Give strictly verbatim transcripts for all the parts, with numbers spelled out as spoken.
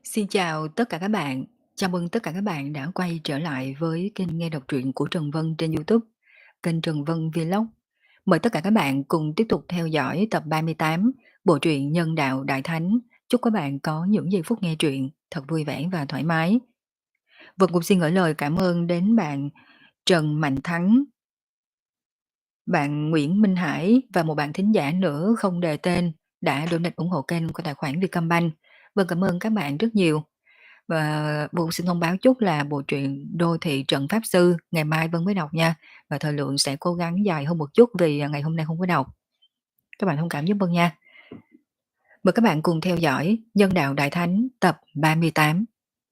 Xin chào tất cả các bạn. Chào mừng tất cả các bạn đã quay trở lại với kênh nghe đọc truyện của Trần Vân trên YouTube, kênh Trần Vân Vlog. Mời tất cả các bạn cùng tiếp tục theo dõi tập ba mươi tám bộ truyện Nhân đạo Đại Thánh. Chúc các bạn có những giây phút nghe truyện thật vui vẻ và thoải mái. Vân cũng xin gửi lời cảm ơn đến bạn Trần Mạnh Thắng, bạn Nguyễn Minh Hải và một bạn thính giả nữa không đề tên đã donate ủng hộ kênh của tài khoản Vietcombank. Vân cảm ơn các bạn rất nhiều. Và Vân xin thông báo chút là bộ truyện Đô thị trận pháp sư ngày mai Vân mới đọc nha. Và thời lượng sẽ cố gắng dài hơn một chút vì ngày hôm nay không có đọc. Các bạn thông cảm giúp Vân nha. Mời các bạn cùng theo dõi Nhân đạo Đại Thánh tập ba mươi tám.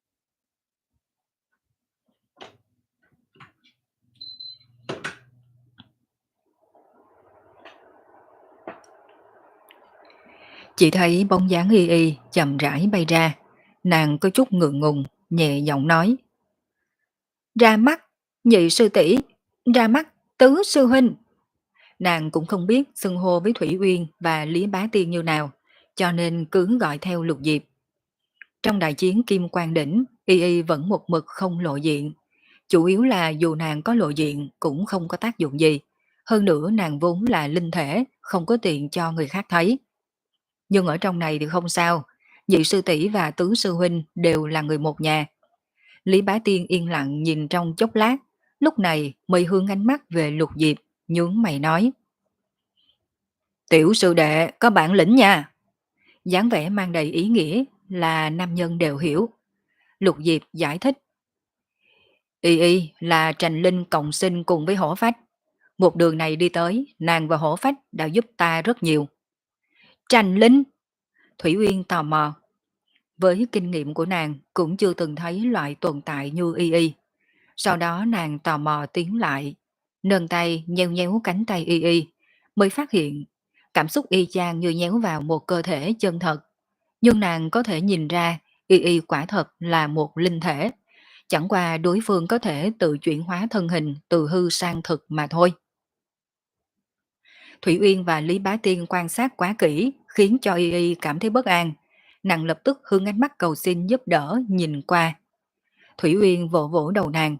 Chỉ thấy bóng dáng y y chậm rãi bay ra. Nàng có chút ngượng ngùng, nhẹ giọng nói: Ra mắt, nhị sư tỷ, ra mắt tứ sư huynh. Nàng cũng không biết xưng hô với Thủy Uyên và Lý Bá Tiên như nào, cho nên cứ gọi theo Lục Diệp. Trong đại chiến Kim Quang Đỉnh, Y Y vẫn một mực không lộ diện. Chủ yếu là dù nàng có lộ diện cũng không có tác dụng gì. Hơn nữa nàng vốn là linh thể, không có tiện cho người khác thấy. Nhưng ở trong này thì không sao, nhị sư tỷ và tứ sư huynh đều là người một nhà. Lý Bá Tiên yên lặng nhìn trong chốc lát, lúc này mới hướng ánh mắt về Lục Diệp, nhướng mày nói: Tiểu sư đệ có bản lĩnh nha. Dáng vẻ mang đầy ý nghĩa là nam nhân đều hiểu. Lục Diệp giải thích: Y Y là Trành Linh cộng sinh cùng với Hổ Phách. Một đường này đi tới, nàng và Hổ Phách đã giúp ta rất nhiều. Trành Linh? Thủy Uyên tò mò. Với kinh nghiệm của nàng cũng chưa từng thấy loại tồn tại như Y Y. Sau đó nàng tò mò tiến lại, nâng tay nheo nhéo cánh tay Y Y, mới phát hiện cảm xúc y chang như nhéo vào một cơ thể chân thật. Nhưng nàng có thể nhìn ra Y Y quả thật là một linh thể. Chẳng qua đối phương có thể tự chuyển hóa thân hình từ hư sang thực mà thôi. Thủy Uyên và Lý Bá Tiên quan sát quá kỹ khiến cho Y Y cảm thấy bất an. Nàng lập tức hướng ánh mắt cầu xin giúp đỡ nhìn qua. Thủy Uyên vỗ vỗ đầu nàng.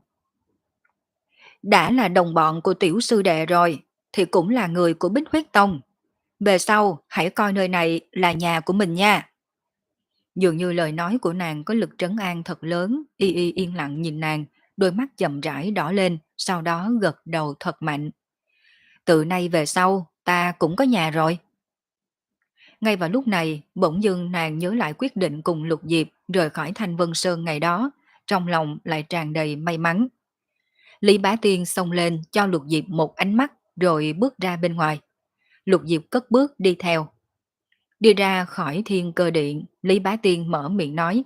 Đã là đồng bọn của tiểu sư đệ rồi, thì cũng là người của Bích Huyết Tông. Về sau, hãy coi nơi này là nhà của mình nha. Dường như lời nói của nàng có lực trấn an thật lớn, Y Y yên lặng nhìn nàng, đôi mắt chậm rãi đỏ lên, sau đó gật đầu thật mạnh. Từ nay về sau, ta cũng có nhà rồi. Ngay vào lúc này, bỗng dưng nàng nhớ lại quyết định cùng Lục Diệp rời khỏi Thanh Vân Sơn ngày đó, trong lòng lại tràn đầy may mắn. Lý Bá Tiên xông lên cho Lục Diệp một ánh mắt rồi bước ra bên ngoài. Lục Diệp cất bước đi theo. Đi ra khỏi Thiên Cơ Điện, Lý Bá Tiên mở miệng nói: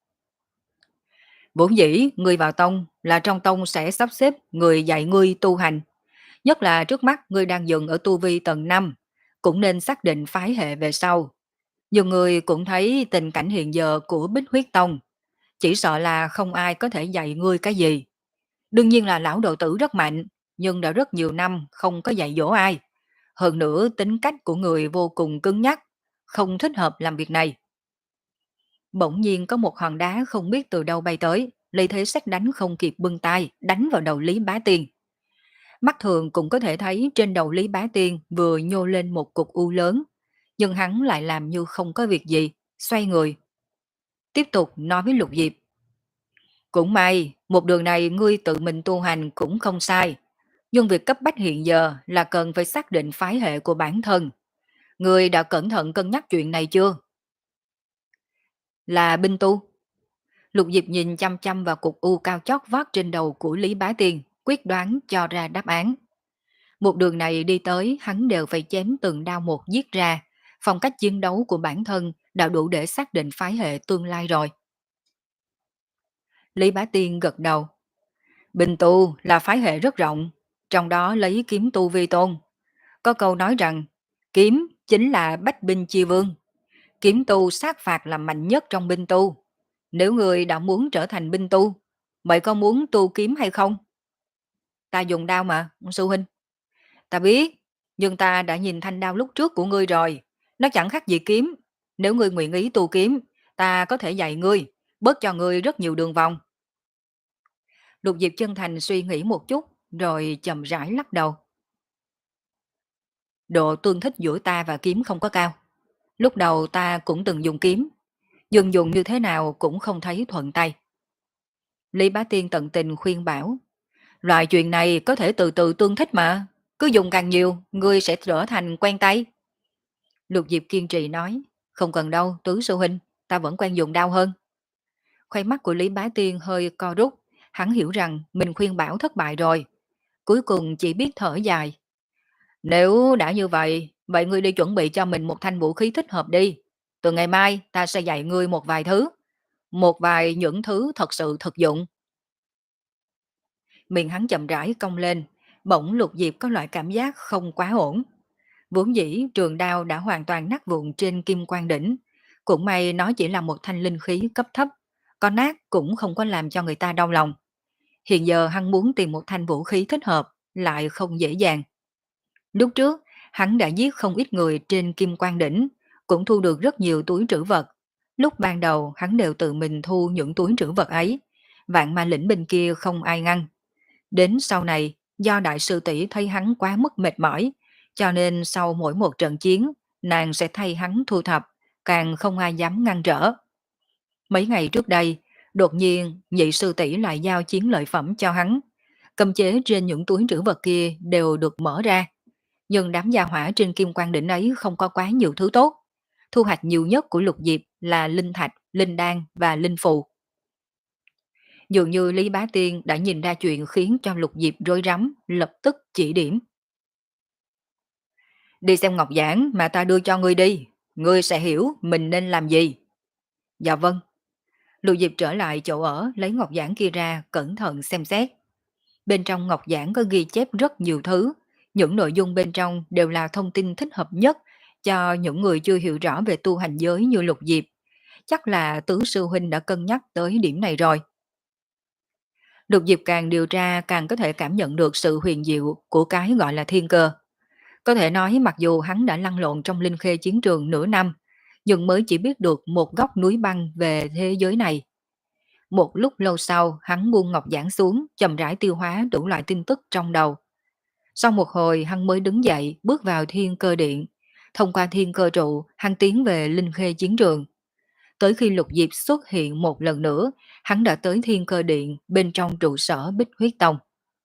Vốn dĩ, ngươi vào tông là trong tông sẽ sắp xếp người dạy ngươi tu hành. Nhất là trước mắt ngươi đang dừng ở tu vi tầng năm, cũng nên xác định phái hệ về sau. Nhiều người cũng thấy tình cảnh hiện giờ của Bích Huyết Tông, chỉ sợ là không ai có thể dạy ngươi cái gì. Đương nhiên là lão độ tử rất mạnh, nhưng đã rất nhiều năm không có dạy dỗ ai. Hơn nữa tính cách của người vô cùng cứng nhắc, không thích hợp làm việc này. Bỗng nhiên có một hòn đá không biết từ đâu bay tới, lấy thế xét đánh không kịp bưng tay, đánh vào đầu Lý Bá Tiên. Mắt thường cũng có thể thấy trên đầu Lý Bá Tiên vừa nhô lên một cục u lớn, nhưng hắn lại làm như không có việc gì, xoay người. Tiếp tục nói với Lục Diệp. Cũng may, một đường này ngươi tự mình tu hành cũng không sai, nhưng việc cấp bách hiện giờ là cần phải xác định phái hệ của bản thân. Ngươi đã cẩn thận cân nhắc chuyện này chưa? Là binh tu. Lục Diệp nhìn chăm chăm vào cục u cao chót vót trên đầu của Lý Bá Tiên, quyết đoán cho ra đáp án. Một đường này đi tới, hắn đều phải chém từng đao một giết ra. Phong cách chiến đấu của bản thân đã đủ để xác định phái hệ tương lai rồi. Lý Bá Tiên gật đầu. Bình tu là phái hệ rất rộng, trong đó lấy kiếm tu vi tôn. Có câu nói rằng, kiếm chính là bách binh chi vương. Kiếm tu sát phạt là mạnh nhất trong binh tu. Nếu người đã muốn trở thành binh tu, vậy có muốn tu kiếm hay không? Ta dùng đao mà, sư huynh. Ta biết, nhưng ta đã nhìn thanh đao lúc trước của ngươi rồi. Nó chẳng khác gì kiếm. Nếu ngươi nguyện ý tu kiếm, ta có thể dạy ngươi. bớt cho ngươi rất nhiều đường vòng. Lục Diệp chân thành suy nghĩ một chút, rồi chậm rãi lắc đầu. Độ tương thích giữa ta và kiếm không có cao. Lúc đầu ta cũng từng dùng kiếm, nhưng dùng như thế nào cũng không thấy thuận tay. Lý Bá Tiên tận tình khuyên bảo, loại chuyện này có thể từ từ tương thích mà, cứ dùng càng nhiều, ngươi sẽ trở thành quen tay. Lục Diệp kiên trì nói, không cần đâu, Tứ sư huynh, ta vẫn quen dùng đao hơn. Khoai mắt của Lý Bá Tiên hơi co rút, hắn hiểu rằng mình khuyên bảo thất bại rồi. Cuối cùng chỉ biết thở dài. Nếu đã như vậy, vậy ngươi đi chuẩn bị cho mình một thanh vũ khí thích hợp đi. Từ ngày mai ta sẽ dạy ngươi một vài thứ, một vài những thứ thật sự thực dụng. Miệng hắn chậm rãi cong lên, bỗng Lục Diệp có loại cảm giác không quá ổn. Vốn dĩ trường đao đã hoàn toàn nát vụn trên kim quan đỉnh. Cũng may nó chỉ là một thanh linh khí cấp thấp, có nát cũng không có làm cho người ta đau lòng. Hiện giờ hắn muốn tìm một thanh vũ khí thích hợp, lại không dễ dàng. Lúc trước, hắn đã giết không ít người trên kim quan đỉnh, cũng thu được rất nhiều túi trữ vật. Lúc ban đầu hắn đều tự mình thu những túi trữ vật ấy, vạn ma lĩnh bên kia không ai ngăn. Đến sau này, do đại sư tỷ thấy hắn quá mức mệt mỏi, cho nên sau mỗi một trận chiến, nàng sẽ thay hắn thu thập, càng không ai dám ngăn trở. Mấy ngày trước đây, đột nhiên nhị sư tỷ lại giao chiến lợi phẩm cho hắn. Cấm chế trên những túi trữ vật kia đều được mở ra. Nhưng đám gia hỏa trên kim quan đỉnh ấy không có quá nhiều thứ tốt. Thu hoạch nhiều nhất của Lục Diệp là linh thạch, linh đan và linh phù. Dường như Lý Bá Tiên đã nhìn ra chuyện khiến cho Lục Diệp rối rắm, lập tức chỉ điểm. Đi xem ngọc giảng mà ta đưa cho ngươi đi, ngươi sẽ hiểu mình nên làm gì. Dạ vâng. Lục Diệp trở lại chỗ ở, lấy ngọc giảng kia ra, cẩn thận xem xét. Bên trong ngọc giảng có ghi chép rất nhiều thứ, những nội dung bên trong đều là thông tin thích hợp nhất cho những người chưa hiểu rõ về tu hành giới như Lục Diệp. Chắc là Tứ sư huynh đã cân nhắc tới điểm này rồi. Lục Diệp càng điều tra càng có thể cảm nhận được sự huyền diệu của cái gọi là thiên cơ. Có thể nói mặc dù hắn đã lăn lộn trong linh khê chiến trường nửa năm, nhưng mới chỉ biết được một góc núi băng về thế giới này. Một lúc lâu sau, hắn buông ngọc giảng xuống, chậm rãi tiêu hóa đủ loại tin tức trong đầu. Sau một hồi, hắn mới đứng dậy, bước vào thiên cơ điện. Thông qua thiên cơ trụ, hắn tiến về linh khê chiến trường. Tới khi Lục Diệp xuất hiện một lần nữa, hắn đã tới thiên cơ điện bên trong trụ sở Bích Huyết Tông.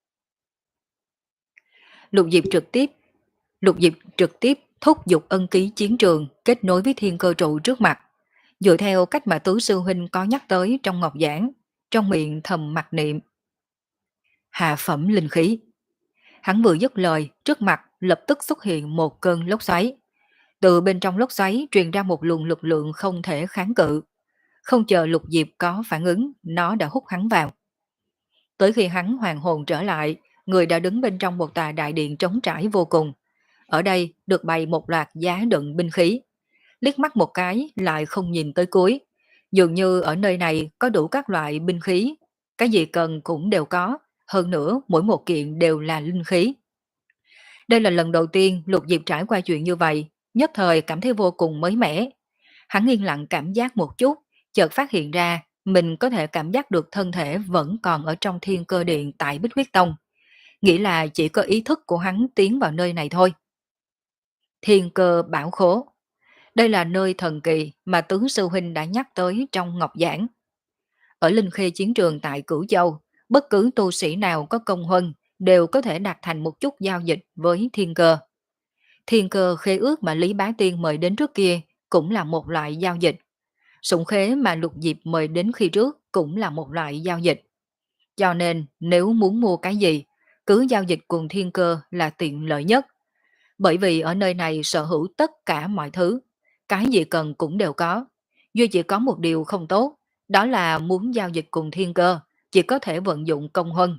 Lục Diệp trực tiếp Lục Diệp trực tiếp thúc giục ân ký chiến trường kết nối với thiên cơ trụ trước mặt. Dựa theo cách mà Tứ sư huynh có nhắc tới trong ngọc giảng, trong miệng thầm mặc niệm. Hạ phẩm linh khí. Hắn vừa dứt lời, trước mặt lập tức xuất hiện một cơn lốc xoáy. Từ bên trong lốc xoáy truyền ra một luồng lực lượng không thể kháng cự. Không chờ Lục Diệp có phản ứng, nó đã hút hắn vào. Tới khi hắn hoàn hồn trở lại, người đã đứng bên trong một tòa đại điện trống trải vô cùng. Ở đây được bày một loạt giá đựng binh khí. Liếc mắt một cái lại không nhìn tới cuối. Dường như ở nơi này có đủ các loại binh khí. Cái gì cần cũng đều có. Hơn nữa mỗi một kiện đều là linh khí. Đây là lần đầu tiên Lục Diệp trải qua chuyện như vậy. Nhất thời cảm thấy vô cùng mới mẻ. Hắn yên lặng cảm giác một chút. Chợt phát hiện ra mình có thể cảm giác được thân thể vẫn còn ở trong thiên cơ điện tại Bích Huyết Tông. Nghĩ là chỉ có ý thức của hắn tiến vào nơi này thôi. Thiên cơ bảo khố. Đây là nơi thần kỳ mà tướng sư huynh đã nhắc tới trong ngọc giảng. Ở linh khê chiến trường tại Cửu Châu, bất cứ tu sĩ nào có công huân đều có thể đạt thành một chút giao dịch với thiên cơ. Thiên cơ khế ước mà Lý Bá Tiên mời đến trước kia cũng là một loại giao dịch. Sủng khế mà Lục Diệp mời đến khi trước cũng là một loại giao dịch. Cho nên nếu muốn mua cái gì, cứ giao dịch cùng thiên cơ là tiện lợi nhất. Bởi vì ở nơi này sở hữu tất cả mọi thứ, cái gì cần cũng đều có. Duy chỉ có một điều không tốt, đó là muốn giao dịch cùng thiên cơ, chỉ có thể vận dụng công huân.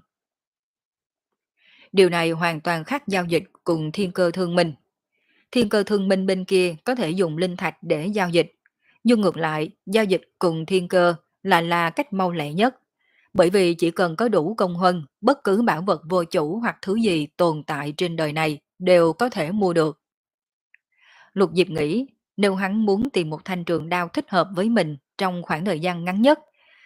Điều này hoàn toàn khác giao dịch cùng thiên cơ thương minh. Thiên cơ thương minh bên kia có thể dùng linh thạch để giao dịch, nhưng ngược lại, giao dịch cùng thiên cơ là là cách mau lẹ nhất. Bởi vì chỉ cần có đủ công huân, bất cứ bảo vật vô chủ hoặc thứ gì tồn tại trên đời này đều có thể mua được. Lục Diệp nghĩ, nếu hắn muốn tìm một thanh trường đao thích hợp với mình trong khoảng thời gian ngắn nhất,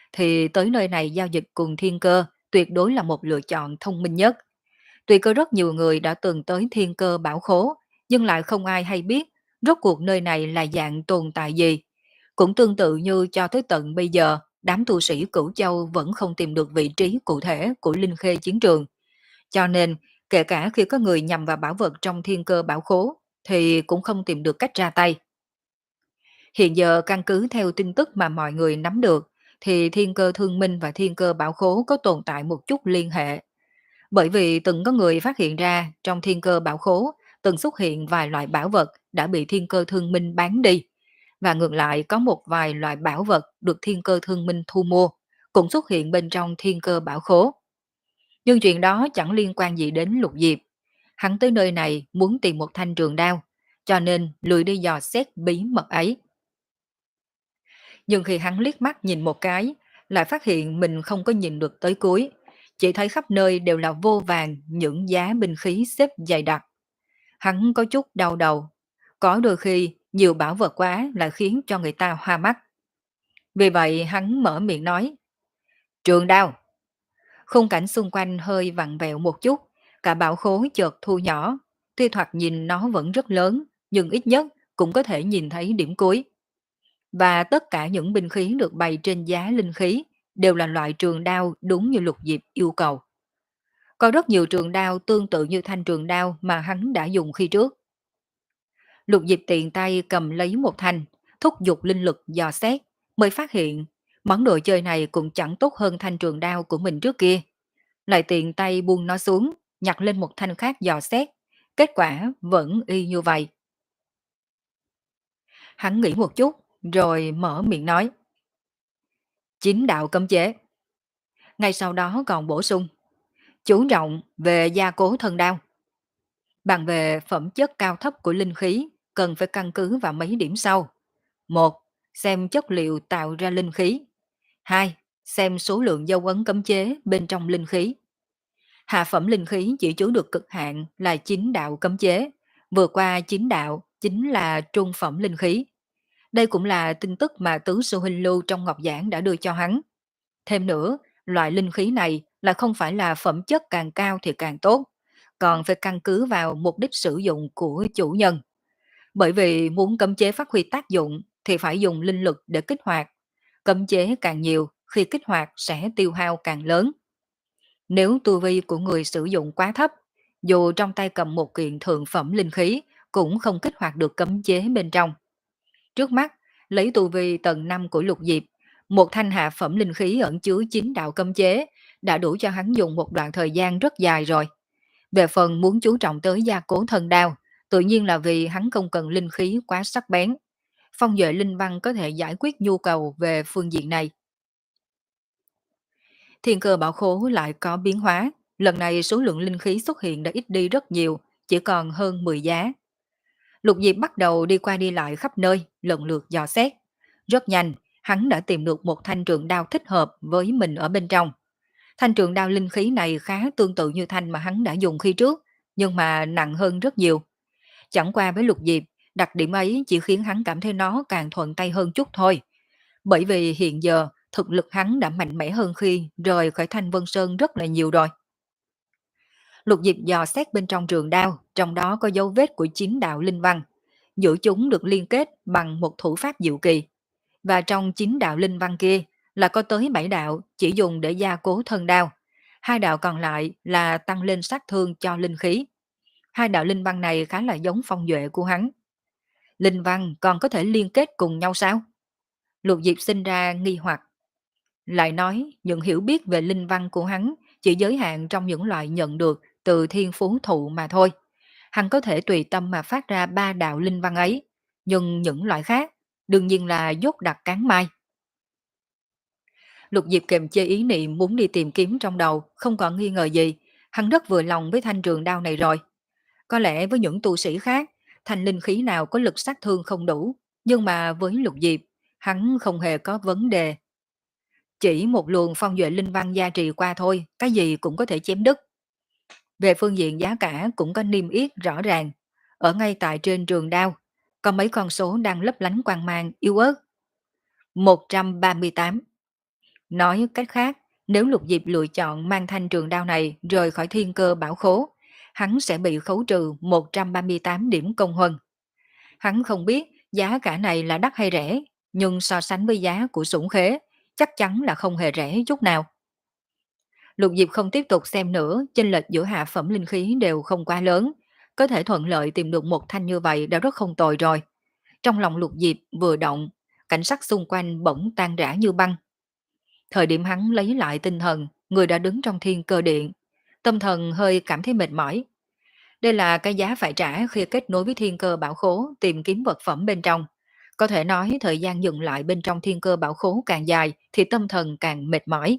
thì tới nơi này giao dịch cùng thiên cơ tuyệt đối là một lựa chọn thông minh nhất. Tuy có rất nhiều người đã từng tới thiên cơ bảo khố, nhưng lại không ai hay biết rốt cuộc nơi này là dạng tồn tại gì. Cũng tương tự như cho tới tận bây giờ, đám tu sĩ Cửu Châu vẫn không tìm được vị trí cụ thể của linh khê chiến trường. Cho nên, kể cả khi có người nhằm vào bảo vật trong thiên cơ bảo khố, thì cũng không tìm được cách ra tay. Hiện giờ căn cứ theo tin tức mà mọi người nắm được, thì thiên cơ thương minh và thiên cơ bảo khố có tồn tại một chút liên hệ. Bởi vì từng có người phát hiện ra trong thiên cơ bảo khố từng xuất hiện vài loại bảo vật đã bị thiên cơ thương minh bán đi. Và ngược lại có một vài loại bảo vật được thiên cơ thương minh thu mua, cũng xuất hiện bên trong thiên cơ bảo khố. Nhưng chuyện đó chẳng liên quan gì đến Lục Diệp. Hắn tới nơi này muốn tìm một thanh trường đao, cho nên lười đi dò xét bí mật ấy. Nhưng khi hắn liếc mắt nhìn một cái, lại phát hiện mình không có nhìn được tới cuối. Chỉ thấy khắp nơi đều là vô vàng những giá binh khí xếp dày đặc. Hắn có chút đau đầu. Có đôi khi nhiều bảo vật quá lại khiến cho người ta hoa mắt. Vì vậy hắn mở miệng nói: Trường đao. Khung cảnh xung quanh hơi vặn vẹo một chút, cả bảo khố chợt thu nhỏ. Tuy thoạt nhìn nó vẫn rất lớn, nhưng ít nhất cũng có thể nhìn thấy điểm cuối. Và tất cả những binh khí được bày trên giá linh khí đều là loại trường đao đúng như Lục Diệp yêu cầu. Có rất nhiều trường đao tương tự như thanh trường đao mà hắn đã dùng khi trước. Lục Diệp tiện tay cầm lấy một thanh, thúc giục linh lực dò xét, mới phát hiện món đồ chơi này cũng chẳng tốt hơn thanh trường đao của mình trước kia. Lại tiện tay buông nó xuống, nhặt lên một thanh khác dò xét, kết quả vẫn y như vậy. Hắn nghĩ một chút, rồi mở miệng nói: Chính đạo cấm chế. Ngay sau đó còn bổ sung: chú trọng về gia cố thân đao. Bàn về phẩm chất cao thấp của linh khí, cần phải căn cứ vào mấy điểm sau. Một, xem chất liệu tạo ra linh khí. Hai, xem số lượng dấu ấn cấm chế bên trong linh khí. Hạ phẩm linh khí chỉ chứa được cực hạn là chín đạo cấm chế, vừa qua chín đạo chính là trung phẩm linh khí. Đây cũng là tin tức mà Tứ Sư Huynh Lưu trong Ngọc Giảng đã đưa cho hắn. Thêm nữa, loại linh khí này là không phải là phẩm chất càng cao thì càng tốt, còn phải căn cứ vào mục đích sử dụng của chủ nhân. Bởi vì muốn cấm chế phát huy tác dụng thì phải dùng linh lực để kích hoạt. Cấm chế càng nhiều, khi kích hoạt sẽ tiêu hao càng lớn. Nếu tu vi của người sử dụng quá thấp, dù trong tay cầm một kiện thượng phẩm linh khí, cũng không kích hoạt được cấm chế bên trong. Trước mắt, lấy tu vi tầng năm của Lục Diệp, một thanh hạ phẩm linh khí ẩn chứa chín đạo cấm chế, đã đủ cho hắn dùng một đoạn thời gian rất dài rồi. Về phần muốn chú trọng tới gia cố thân đao, tự nhiên là vì hắn không cần linh khí quá sắc bén. Phong Duệ Linh Văn có thể giải quyết nhu cầu về phương diện này. Thiên cơ bảo khố lại có biến hóa, lần này số lượng linh khí xuất hiện đã ít đi rất nhiều, chỉ còn hơn mười giá. Lục Diệp bắt đầu đi qua đi lại khắp nơi, lần lượt dò xét. Rất nhanh, hắn đã tìm được một thanh trường đao thích hợp với mình ở bên trong. Thanh trường đao linh khí này khá tương tự như thanh mà hắn đã dùng khi trước, nhưng mà nặng hơn rất nhiều. Chẳng qua với Lục Diệp, đặc điểm ấy chỉ khiến hắn cảm thấy nó càng thuận tay hơn chút thôi. Bởi vì hiện giờ, thực lực hắn đã mạnh mẽ hơn khi rời khỏi Thanh Vân Sơn rất là nhiều rồi. Lục Diệp dò xét bên trong trường đao, trong đó có dấu vết của chín đạo linh văn. Giữa chúng được liên kết bằng một thủ pháp diệu kỳ. Và trong chín đạo linh văn kia là có tới bảy đạo chỉ dùng để gia cố thân đao. Hai đạo còn lại là tăng lên sát thương cho linh khí. Hai đạo linh văn này khá là giống phong duệ của hắn. Linh văn còn có thể liên kết cùng nhau sao? Lục Diệp sinh ra nghi hoặc. Lại nói, những hiểu biết về linh văn của hắn chỉ giới hạn trong những loại nhận được từ thiên phú thụ mà thôi. Hắn có thể tùy tâm mà phát ra ba đạo linh văn ấy, nhưng những loại khác, đương nhiên là dốt đặc cán mai. Lục Diệp kềm chế ý niệm muốn đi tìm kiếm trong đầu, không còn nghi ngờ gì, hắn rất vừa lòng với thanh trường đao này rồi. Có lẽ với những tu sĩ khác, thanh linh khí nào có lực sát thương không đủ, nhưng mà với Lục Diệp, hắn không hề có vấn đề. Chỉ một luồng phong duệ linh văn gia trì qua thôi, cái gì cũng có thể chém đứt. Về phương diện giá cả cũng có niêm yết rõ ràng. Ở ngay tại trên trường đao, có mấy con số đang lấp lánh quang mang yếu ớt. một trăm ba mươi tám. Nói cách khác, nếu Lục Diệp lựa chọn mang thanh trường đao này rời khỏi thiên cơ bảo khố, hắn sẽ bị khấu trừ một trăm ba mươi tám điểm công huân. Hắn không biết giá cả này là đắt hay rẻ, nhưng so sánh với giá của sủng khế, chắc chắn là không hề rẻ chút nào. Lục Diệp không tiếp tục xem nữa, chênh lệch giữa hạ phẩm linh khí đều không quá lớn, có thể thuận lợi tìm được một thanh như vậy đã rất không tồi rồi. Trong lòng Lục Diệp vừa động, cảnh sắc xung quanh bỗng tan rã như băng. Thời điểm hắn lấy lại tinh thần, người đã đứng trong thiên cơ điện. Tâm thần hơi cảm thấy mệt mỏi. Đây là cái giá phải trả khi kết nối với thiên cơ bảo khố tìm kiếm vật phẩm bên trong. Có thể nói thời gian dừng lại bên trong thiên cơ bảo khố càng dài thì tâm thần càng mệt mỏi.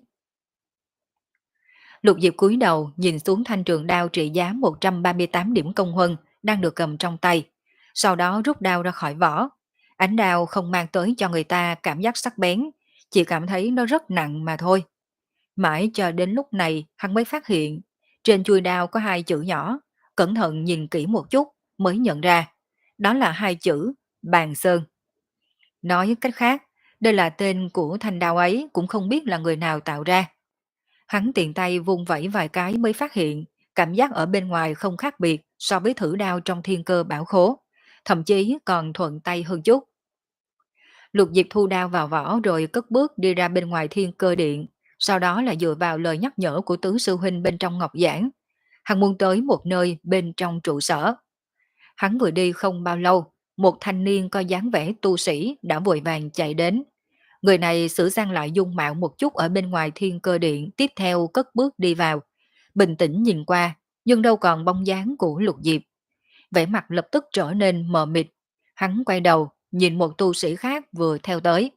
Lục Diệp cúi đầu nhìn xuống thanh trường đao trị giá một trăm ba mươi tám điểm công huân đang được cầm trong tay. Sau đó rút đao ra khỏi vỏ. Ánh đao không mang tới cho người ta cảm giác sắc bén, chỉ cảm thấy nó rất nặng mà thôi. Mãi cho đến lúc này hắn mới phát hiện trên chuôi đao có hai chữ nhỏ, cẩn thận nhìn kỹ một chút mới nhận ra. Đó là hai chữ Bàn Sơn. Nói cách khác, đây là tên của thanh đao ấy cũng không biết là người nào tạo ra. Hắn tiện tay vung vẩy vài cái mới phát hiện, cảm giác ở bên ngoài không khác biệt so với thử đao trong thiên cơ bảo khố, thậm chí còn thuận tay hơn chút. Lục Diệp thu đao vào vỏ rồi cất bước đi ra bên ngoài thiên cơ điện, sau đó là dựa vào lời nhắc nhở của tứ sư huynh bên trong ngọc giảng. Hắn muốn tới một nơi bên trong trụ sở. Hắn vừa đi không bao lâu, một thanh niên có dáng vẻ tu sĩ đã vội vàng chạy đến. Người này sửa sang lại dung mạo một chút ở bên ngoài thiên cơ điện, tiếp theo cất bước đi vào. Bình tĩnh nhìn qua, nhưng đâu còn bóng dáng của Lục Diệp. Vẻ mặt lập tức trở nên mờ mịt. Hắn quay đầu, nhìn một tu sĩ khác vừa theo tới.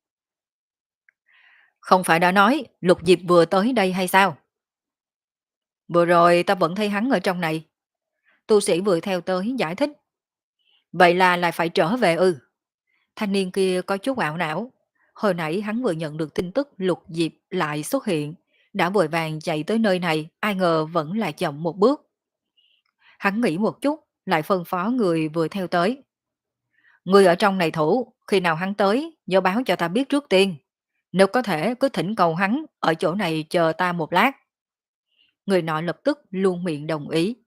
Không phải đã nói Lục Diệp vừa tới đây hay sao? Vừa rồi ta vẫn thấy hắn ở trong này. Tu sĩ vừa theo tới giải thích. Vậy là lại phải trở về ư? Thanh niên kia có chút ảo não. Hồi nãy hắn vừa nhận được tin tức Lục Diệp lại xuất hiện. Đã vội vàng chạy tới nơi này, ai ngờ vẫn là chậm một bước. Hắn nghĩ một chút, lại phân phó người vừa theo tới. Người ở trong này thủ, khi nào hắn tới, nhớ báo cho ta biết trước tiên. Nếu có thể cứ thỉnh cầu hắn ở chỗ này chờ ta một lát. Người nọ lập tức luôn miệng đồng ý.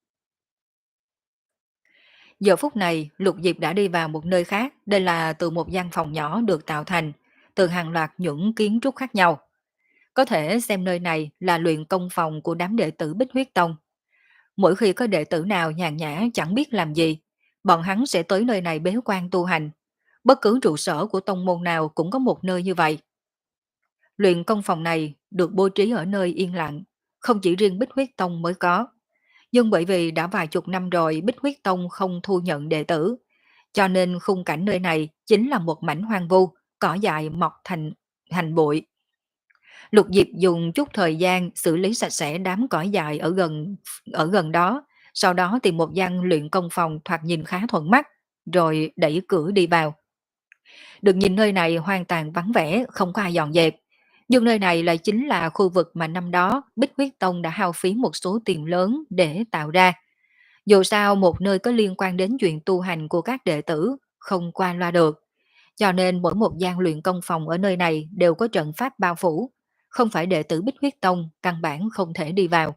Giờ phút này, Lục Diệp đã đi vào một nơi khác, đây là từ một gian phòng nhỏ được tạo thành, từ hàng loạt những kiến trúc khác nhau. Có thể xem nơi này là luyện công phòng của đám đệ tử Bích Huyết Tông. Mỗi khi có đệ tử nào nhàn nhã chẳng biết làm gì, bọn hắn sẽ tới nơi này bế quan tu hành. Bất cứ trụ sở của tông môn nào cũng có một nơi như vậy. Luyện công phòng này được bố trí ở nơi yên lặng, không chỉ riêng Bích Huyết Tông mới có. Nhưng bởi vì đã vài chục năm rồi Bích Huyết Tông không thu nhận đệ tử, cho nên khung cảnh nơi này chính là một mảnh hoang vu, cỏ dại mọc thành hành bụi. Lục Diệp dùng chút thời gian xử lý sạch sẽ đám cỏ dại ở gần ở gần đó, sau đó tìm một gian luyện công phòng thoạt nhìn khá thuận mắt, rồi đẩy cửa đi vào. Được nhìn nơi này hoàn toàn vắng vẻ, không có ai dọn dẹp. Nhưng nơi này lại chính là khu vực mà năm đó Bích Huyết Tông đã hao phí một số tiền lớn để tạo ra. Dù sao một nơi có liên quan đến chuyện tu hành của các đệ tử, không qua loa được. Cho nên mỗi một gian luyện công phòng ở nơi này đều có trận pháp bao phủ. Không phải đệ tử Bích Huyết Tông, căn bản không thể đi vào.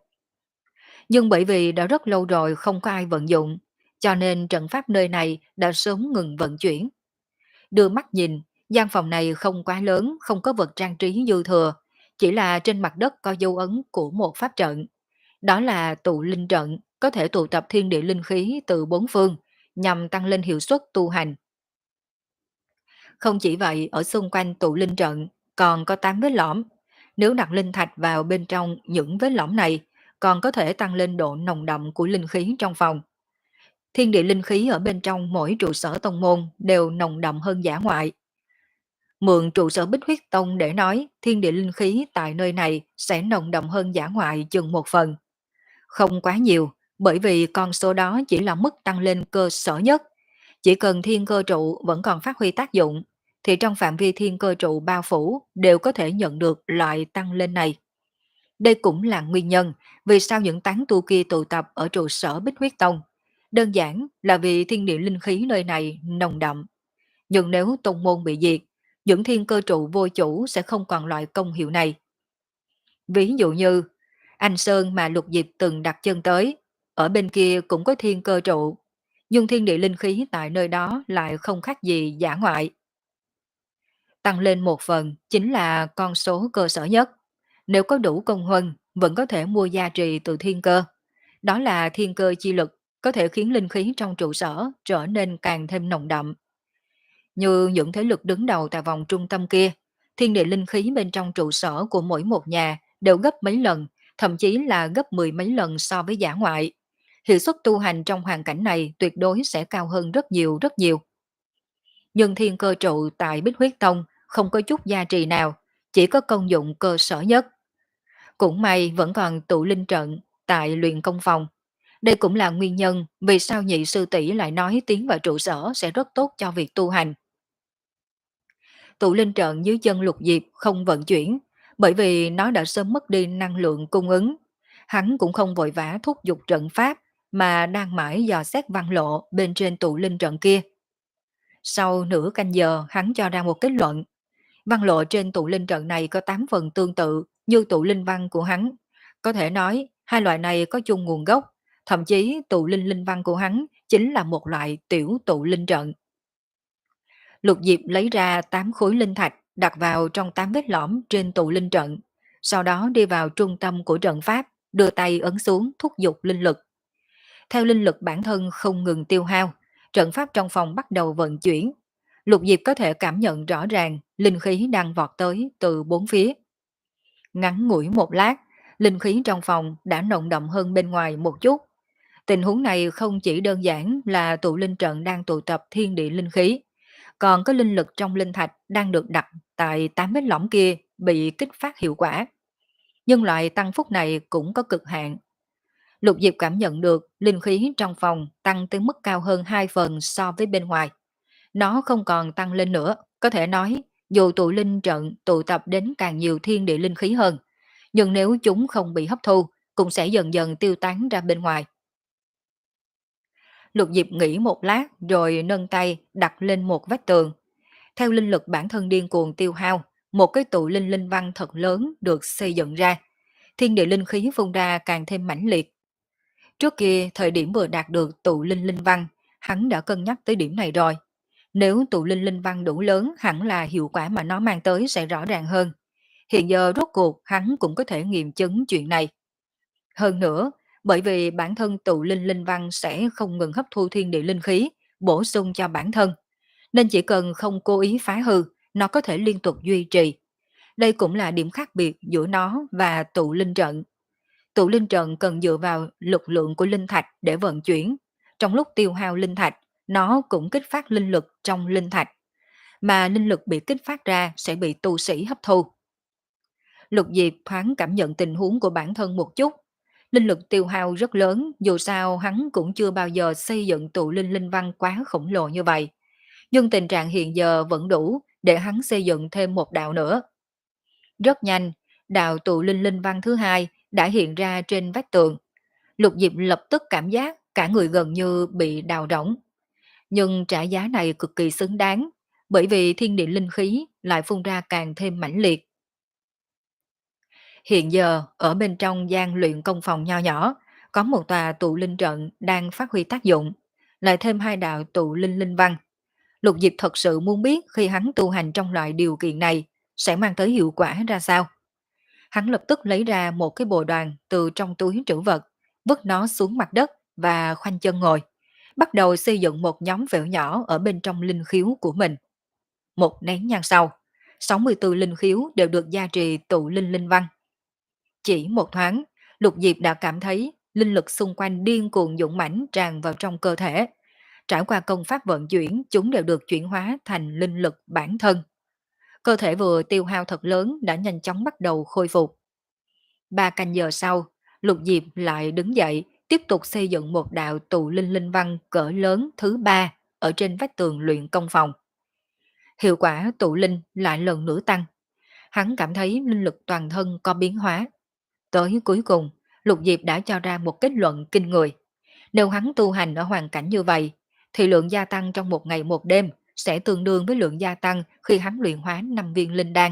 Nhưng bởi vì đã rất lâu rồi không có ai vận dụng, cho nên trận pháp nơi này đã sớm ngừng vận chuyển. Đưa mắt nhìn, gian phòng này không quá lớn, không có vật trang trí dư thừa, chỉ là trên mặt đất có dấu ấn của một pháp trận. Đó là tụ linh trận, có thể tụ tập thiên địa linh khí từ bốn phương, nhằm tăng lên hiệu suất tu hành. Không chỉ vậy, ở xung quanh tụ linh trận còn có tám vết lõm. Nếu đặt linh thạch vào bên trong những vết lõm này, còn có thể tăng lên độ nồng đậm của linh khí trong phòng. Thiên địa linh khí ở bên trong mỗi trụ sở tông môn đều nồng đậm hơn dã ngoại. Mượn trụ sở Bích Huyết Tông để nói, thiên địa linh khí tại nơi này sẽ nồng đậm hơn dã ngoại chừng một phần. Không quá nhiều, bởi vì con số đó chỉ là mức tăng lên cơ sở nhất. Chỉ cần thiên cơ trụ vẫn còn phát huy tác dụng, thì trong phạm vi thiên cơ trụ bao phủ đều có thể nhận được loại tăng lên này. Đây cũng là nguyên nhân vì sao những tán tu kia tụ tập ở trụ sở Bích Huyết Tông. Đơn giản là vì thiên địa linh khí nơi này nồng đậm. Nhưng nếu tông môn bị diệt, những thiên cơ trụ vô chủ sẽ không còn loại công hiệu này. Ví dụ như, anh Sơn mà Lục Diệp từng đặt chân tới, ở bên kia cũng có thiên cơ trụ, nhưng thiên địa linh khí tại nơi đó lại không khác gì giả ngoại. Tăng lên một phần chính là con số cơ sở nhất. Nếu có đủ công huân, vẫn có thể mua gia trì từ thiên cơ. Đó là thiên cơ chi lực, có thể khiến linh khí trong trụ sở trở nên càng thêm nồng đậm. Như những thế lực đứng đầu tại vòng trung tâm kia, thiên địa linh khí bên trong trụ sở của mỗi một nhà đều gấp mấy lần, thậm chí là gấp mười mấy lần so với giả ngoại. Hiệu suất tu hành trong hoàn cảnh này tuyệt đối sẽ cao hơn rất nhiều rất nhiều. Nhưng thiên cơ trụ tại Bích Huyết Tông không có chút gia trì nào, chỉ có công dụng cơ sở nhất. Cũng may vẫn còn tụ linh trận tại luyện công phòng. Đây cũng là nguyên nhân vì sao nhị sư tỷ lại nói tiến vào trụ sở sẽ rất tốt cho việc tu hành. Tụ linh trận dưới chân Lục Diệp không vận chuyển, bởi vì nó đã sớm mất đi năng lượng cung ứng. Hắn cũng không vội vã thúc giục trận pháp, mà đang mãi dò xét văn lộ bên trên tụ linh trận kia. Sau nửa canh giờ, hắn cho ra một kết luận. Văn lộ trên tụ linh trận này có tám phần tương tự như tụ linh văn của hắn. Có thể nói, hai loại này có chung nguồn gốc, thậm chí tụ linh linh văn của hắn chính là một loại tiểu tụ linh trận. Lục Diệp lấy ra tám khối linh thạch đặt vào trong tám vết lõm trên tụ linh trận, sau đó đi vào trung tâm của trận pháp, đưa tay ấn xuống thúc giục linh lực. Theo linh lực bản thân không ngừng tiêu hao, trận pháp trong phòng bắt đầu vận chuyển. Lục Diệp có thể cảm nhận rõ ràng linh khí đang vọt tới từ bốn phía. Ngắn ngủi một lát, linh khí trong phòng đã nồng đậm hơn bên ngoài một chút. Tình huống này không chỉ đơn giản là tụ linh trận đang tụ tập thiên địa linh khí, còn có linh lực trong linh thạch đang được đặt tại tám vết lõm kia bị kích phát hiệu quả. Nhưng loại tăng phúc này cũng có cực hạn. Lục Diệp cảm nhận được linh khí trong phòng tăng tới mức cao hơn hai phần so với bên ngoài. Nó không còn tăng lên nữa, có thể nói dù tụ linh trận tụ tập đến càng nhiều thiên địa linh khí hơn, nhưng nếu chúng không bị hấp thu, cũng sẽ dần dần tiêu tán ra bên ngoài. Lục Diệp nghĩ một lát rồi nâng tay đặt lên một vách tường. Theo linh lực bản thân điên cuồng tiêu hao, một cái tụ linh linh văn thật lớn được xây dựng ra. Thiên địa linh khí phun ra càng thêm mãnh liệt. Trước kia, thời điểm vừa đạt được tụ linh linh văn, hắn đã cân nhắc tới điểm này rồi. Nếu tụ linh linh văn đủ lớn, hẳn là hiệu quả mà nó mang tới sẽ rõ ràng hơn. Hiện giờ rốt cuộc hắn cũng có thể nghiệm chứng chuyện này. Hơn nữa, bởi vì bản thân tụ linh linh văn sẽ không ngừng hấp thu thiên địa linh khí, bổ sung cho bản thân. Nên chỉ cần không cố ý phá hư, nó có thể liên tục duy trì. Đây cũng là điểm khác biệt giữa nó và tụ linh trận. Tụ linh trận cần dựa vào lực lượng của linh thạch để vận chuyển. Trong lúc tiêu hao linh thạch, nó cũng kích phát linh lực trong linh thạch. Mà linh lực bị kích phát ra sẽ bị tu sĩ hấp thu. Lục Diệp thoáng cảm nhận tình huống của bản thân một chút. Linh lực tiêu hao rất lớn, dù sao hắn cũng chưa bao giờ xây dựng tụ linh linh văn quá khổng lồ như vậy. Nhưng tình trạng hiện giờ vẫn đủ để hắn xây dựng thêm một đạo nữa. Rất nhanh, đạo tụ linh linh văn thứ hai đã hiện ra trên vách tường. Lục Diệp lập tức cảm giác cả người gần như bị đào rỗng. Nhưng trả giá này cực kỳ xứng đáng, bởi vì thiên địa linh khí lại phun ra càng thêm mãnh liệt. Hiện giờ, ở bên trong gian luyện công phòng nho nhỏ, có một tòa tụ linh trận đang phát huy tác dụng, lại thêm hai đạo tụ linh linh văn. Lục Diệp thật sự muốn biết khi hắn tu hành trong loại điều kiện này sẽ mang tới hiệu quả ra sao. Hắn lập tức lấy ra một cái bồ đoàn từ trong túi trữ vật, vứt nó xuống mặt đất và khoanh chân ngồi, bắt đầu xây dựng một nhóm vẹo nhỏ ở bên trong linh khiếu của mình. Một nén nhang sau, sáu mươi tư linh khiếu đều được gia trì tụ linh linh văn. Chỉ một thoáng, Lục Diệp đã cảm thấy linh lực xung quanh điên cuồng dũng mãnh tràn vào trong cơ thể. Trải qua công pháp vận chuyển, chúng đều được chuyển hóa thành linh lực bản thân. Cơ thể vừa tiêu hao thật lớn đã nhanh chóng bắt đầu khôi phục. Ba canh giờ sau, Lục Diệp lại đứng dậy, tiếp tục xây dựng một đạo tụ linh linh văn cỡ lớn thứ ba ở trên vách tường luyện công phòng. Hiệu quả tụ linh lại lần nữa tăng. Hắn cảm thấy linh lực toàn thân có biến hóa. Tới cuối cùng, Lục Diệp đã cho ra một kết luận kinh người. Nếu hắn tu hành ở hoàn cảnh như vậy, thì lượng gia tăng trong một ngày một đêm sẽ tương đương với lượng gia tăng khi hắn luyện hóa năm viên linh đan.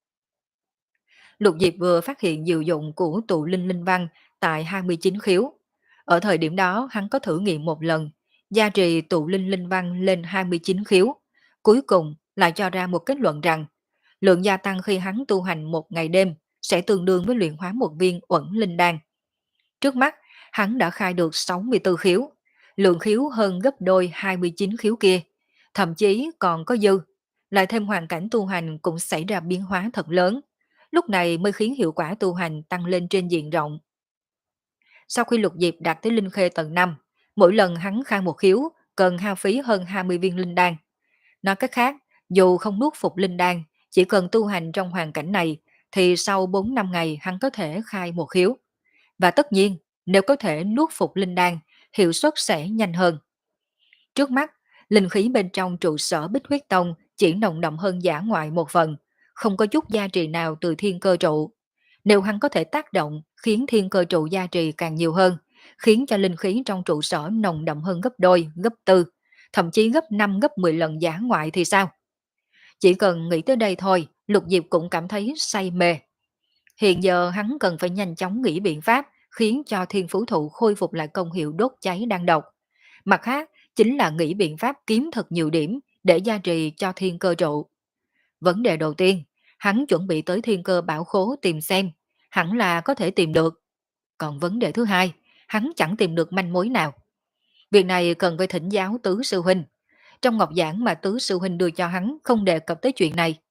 Lục Diệp vừa phát hiện diệu dụng của tụ linh linh văn tại hai mươi chín khiếu. Ở thời điểm đó hắn có thử nghiệm một lần, gia trì tụ linh linh văn lên hai mươi chín khiếu. Cuối cùng lại cho ra một kết luận rằng lượng gia tăng khi hắn tu hành một ngày đêm sẽ tương đương với luyện hóa một viên uẩn linh đan. Trước mắt, hắn đã khai được sáu mươi tư khiếu, lượng khiếu hơn gấp đôi hai mươi chín khiếu kia, thậm chí còn có dư. Lại thêm hoàn cảnh tu hành cũng xảy ra biến hóa thật lớn, lúc này mới khiến hiệu quả tu hành tăng lên trên diện rộng. Sau khi Lục Diệp đạt tới linh khê tầng năm, mỗi lần hắn khai một khiếu cần hao phí hơn hai mươi viên linh đan. Nói cách khác, dù không nuốt phục linh đan, chỉ cần tu hành trong hoàn cảnh này, thì sau bốn năm ngày hắn có thể khai một khiếu. Và tất nhiên, nếu có thể nuốt phục linh đan, hiệu suất sẽ nhanh hơn. Trước mắt, linh khí bên trong trụ sở Bích Huyết Tông chỉ nồng đậm hơn giả ngoại một phần, không có chút gia trì nào từ thiên cơ trụ. Nếu hắn có thể tác động khiến thiên cơ trụ gia trì càng nhiều hơn, khiến cho linh khí trong trụ sở nồng đậm hơn gấp đôi, gấp tư, thậm chí gấp năm gấp mười lần giả ngoại thì sao? Chỉ cần nghĩ tới đây thôi, Lục Diệp cũng cảm thấy say mê. Hiện giờ hắn cần phải nhanh chóng nghĩ biện pháp khiến cho thiên phú thụ khôi phục lại công hiệu đốt cháy đang độc. Mặt khác, chính là nghĩ biện pháp kiếm thật nhiều điểm để gia trì cho thiên cơ trụ. Vấn đề đầu tiên, hắn chuẩn bị tới thiên cơ bảo khố tìm xem, hẳn là có thể tìm được. Còn vấn đề thứ hai, hắn chẳng tìm được manh mối nào. Việc này cần phải thỉnh giáo tứ sư huynh. Trong ngọc giảng mà tứ sư huynh đưa cho hắn không đề cập tới chuyện này.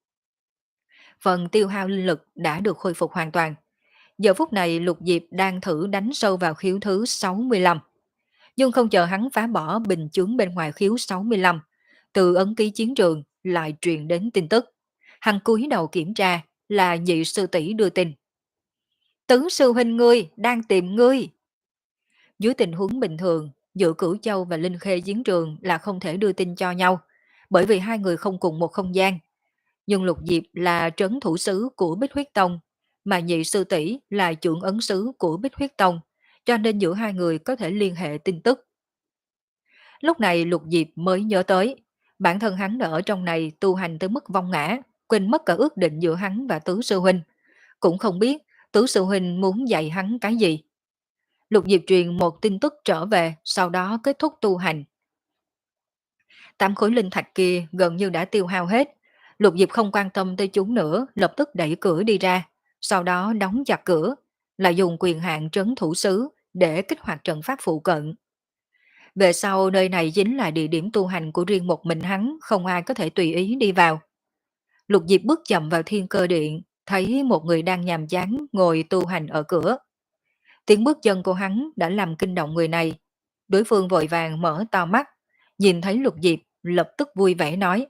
Phần tiêu hao linh lực đã được khôi phục hoàn toàn. Giờ phút này Lục Diệp đang thử đánh sâu vào khiếu thứ sáu mươi lăm. Nhưng không chờ hắn phá bỏ bình chướng bên ngoài khiếu sáu mươi lăm, từ ấn ký chiến trường lại truyền đến tin tức. Hắn cúi đầu kiểm tra là nhị sư tỷ đưa tin. Tứ sư huynh ngươi đang tìm ngươi. Dưới tình huống bình thường, giữa Cửu Châu và Linh Khê chiến trường là không thể đưa tin cho nhau, bởi vì hai người không cùng một không gian. Nhưng Lục Diệp là trấn thủ sứ của Bích Huyết Tông, mà nhị sư tỷ là trưởng ấn sứ của Bích Huyết Tông, cho nên giữa hai người có thể liên hệ tin tức. Lúc này Lục Diệp mới nhớ tới, bản thân hắn đã ở trong này tu hành tới mức vong ngã, quên mất cả ước định giữa hắn và Tứ Sư Huynh. Cũng không biết Tứ Sư Huynh muốn dạy hắn cái gì. Lục Diệp truyền một tin tức trở về, sau đó kết thúc tu hành. Tám khối linh thạch kia gần như đã tiêu hao hết. Lục Diệp không quan tâm tới chúng nữa, lập tức đẩy cửa đi ra, sau đó đóng chặt cửa, là dùng quyền hạn trấn thủ sứ để kích hoạt trận pháp phụ cận. Về sau nơi này chính là địa điểm tu hành của riêng một mình hắn, không ai có thể tùy ý đi vào. Lục Diệp bước chậm vào thiên cơ điện, thấy một người đang nhàm chán ngồi tu hành ở cửa. Tiếng bước chân của hắn đã làm kinh động người này. Đối phương vội vàng mở to mắt, nhìn thấy Lục Diệp, lập tức vui vẻ nói.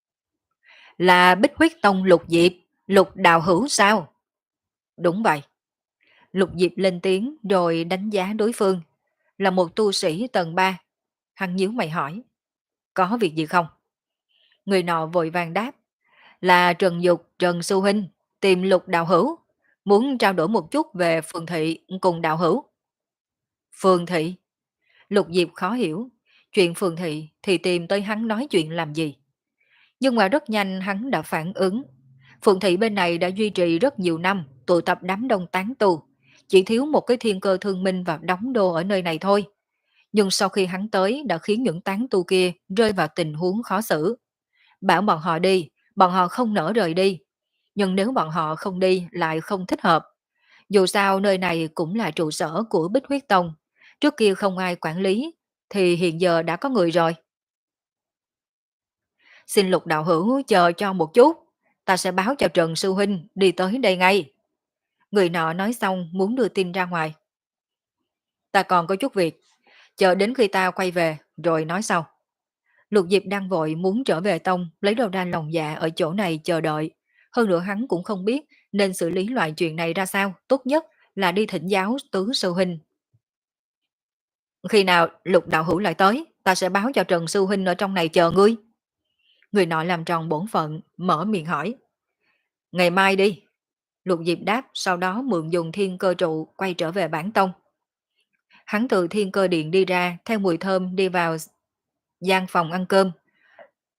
Là Bích Huyết Tông Lục Diệp, Lục đạo hữu sao? Đúng vậy. Lục Diệp lên tiếng rồi đánh giá đối phương. Là một tu sĩ tầng ba. Hắn nhíu mày hỏi. Có việc gì không? Người nọ vội vàng đáp. Là Trần Dục, Trần Sư Huynh, tìm Lục đạo hữu. Muốn trao đổi một chút về phường thị cùng đạo hữu. Phường thị? Lục Diệp khó hiểu. Chuyện phường thị thì tìm tới hắn nói chuyện làm gì? Nhưng mà rất nhanh hắn đã phản ứng. Phường thị bên này đã duy trì rất nhiều năm, tụ tập đám đông tán tu. Chỉ thiếu một cái thiên cơ thương minh và đóng đô ở nơi này thôi. Nhưng sau khi hắn tới đã khiến những tán tu kia rơi vào tình huống khó xử. Bảo bọn họ đi, bọn họ không nỡ rời đi. Nhưng nếu bọn họ không đi lại không thích hợp. Dù sao nơi này cũng là trụ sở của Bích Huyết Tông. Trước kia không ai quản lý, thì hiện giờ đã có người rồi. Xin Lục đạo hữu chờ cho một chút, ta sẽ báo cho Trần Sư Huynh đi tới đây ngay. Người nọ nói xong muốn đưa tin ra ngoài. Ta còn có chút việc, chờ đến khi ta quay về rồi nói sau. Lục Diệp đang vội muốn trở về tông, lấy đâu ra lòng dạ ở chỗ này chờ đợi. Hơn nữa hắn cũng không biết nên xử lý loại chuyện này ra sao, tốt nhất là đi thỉnh giáo tứ sư huynh. Khi nào Lục đạo hữu lại tới, ta sẽ báo cho Trần Sư Huynh ở trong này chờ ngươi. Người nọ làm tròn bổn phận, mở miệng hỏi. Ngày mai đi. Lục Diệp đáp, sau đó mượn dùng thiên cơ trụ quay trở về bản tông. Hắn từ thiên cơ điện đi ra, theo mùi thơm đi vào gian phòng ăn cơm.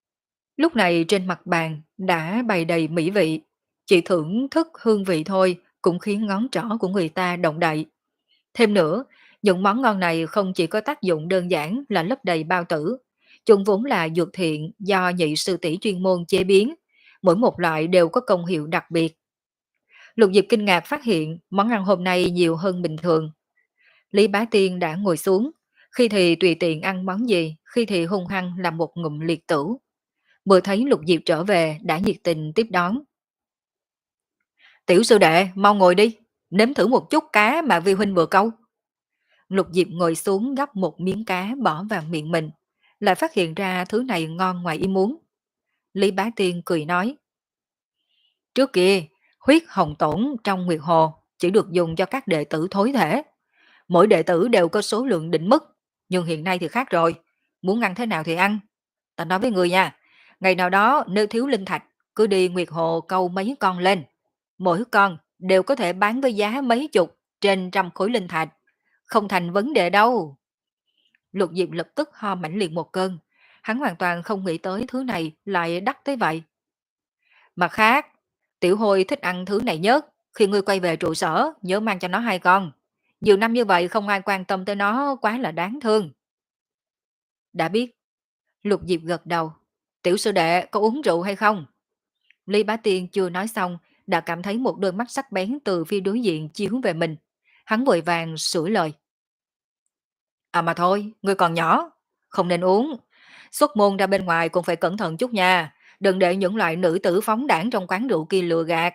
Lúc này trên mặt bàn đã bày đầy mỹ vị, chỉ thưởng thức hương vị thôi cũng khiến ngón trỏ của người ta động đậy. Thêm nữa, những món ngon này không chỉ có tác dụng đơn giản là lấp đầy bao tử, chúng vốn là dược thiện do nhị sư tỷ chuyên môn chế biến, mỗi một loại đều có công hiệu đặc biệt. Lục Diệp kinh ngạc phát hiện món ăn hôm nay nhiều hơn bình thường. Lý Bá Tiên đã ngồi xuống, khi thì tùy tiện ăn món gì, khi thì hung hăng làm một ngụm liệt tử. Vừa thấy Lục Diệp trở về đã nhiệt tình tiếp đón. Tiểu sư đệ, mau ngồi đi, nếm thử một chút cá mà Vi Huynh vừa câu. Lục Diệp ngồi xuống gắp một miếng cá bỏ vào miệng mình, lại phát hiện ra thứ này ngon ngoài ý muốn. Lý Bá Tiên cười nói, trước kia, huyết hồng tổn trong Nguyệt Hồ chỉ được dùng cho các đệ tử thối thể. Mỗi đệ tử đều có số lượng định mức, nhưng hiện nay thì khác rồi. Muốn ăn thế nào thì ăn. Ta nói với người nha, ngày nào đó nếu thiếu linh thạch, cứ đi Nguyệt Hồ câu mấy con lên. Mỗi con đều có thể bán với giá mấy chục trên trăm khối linh thạch. Không thành vấn đề đâu. Lục Diệp lập tức ho mãnh liệt một cơn. Hắn hoàn toàn không nghĩ tới thứ này lại đắt tới vậy. Mặt khác, Tiểu Hôi thích ăn thứ này nhất. Khi ngươi quay về trụ sở, nhớ mang cho nó hai con. Nhiều năm như vậy không ai quan tâm tới nó quá là đáng thương. Đã biết, Lục Diệp gật đầu. Tiểu sư đệ có uống rượu hay không? Lý Bá Tiên chưa nói xong, đã cảm thấy một đôi mắt sắc bén từ phía đối diện chiếu về mình. Hắn vội vàng sửa lời. À mà thôi, ngươi còn nhỏ, không nên uống. Xuất môn ra bên ngoài cũng phải cẩn thận chút nha. Đừng để những loại nữ tử phóng đảng trong quán rượu kia lừa gạt.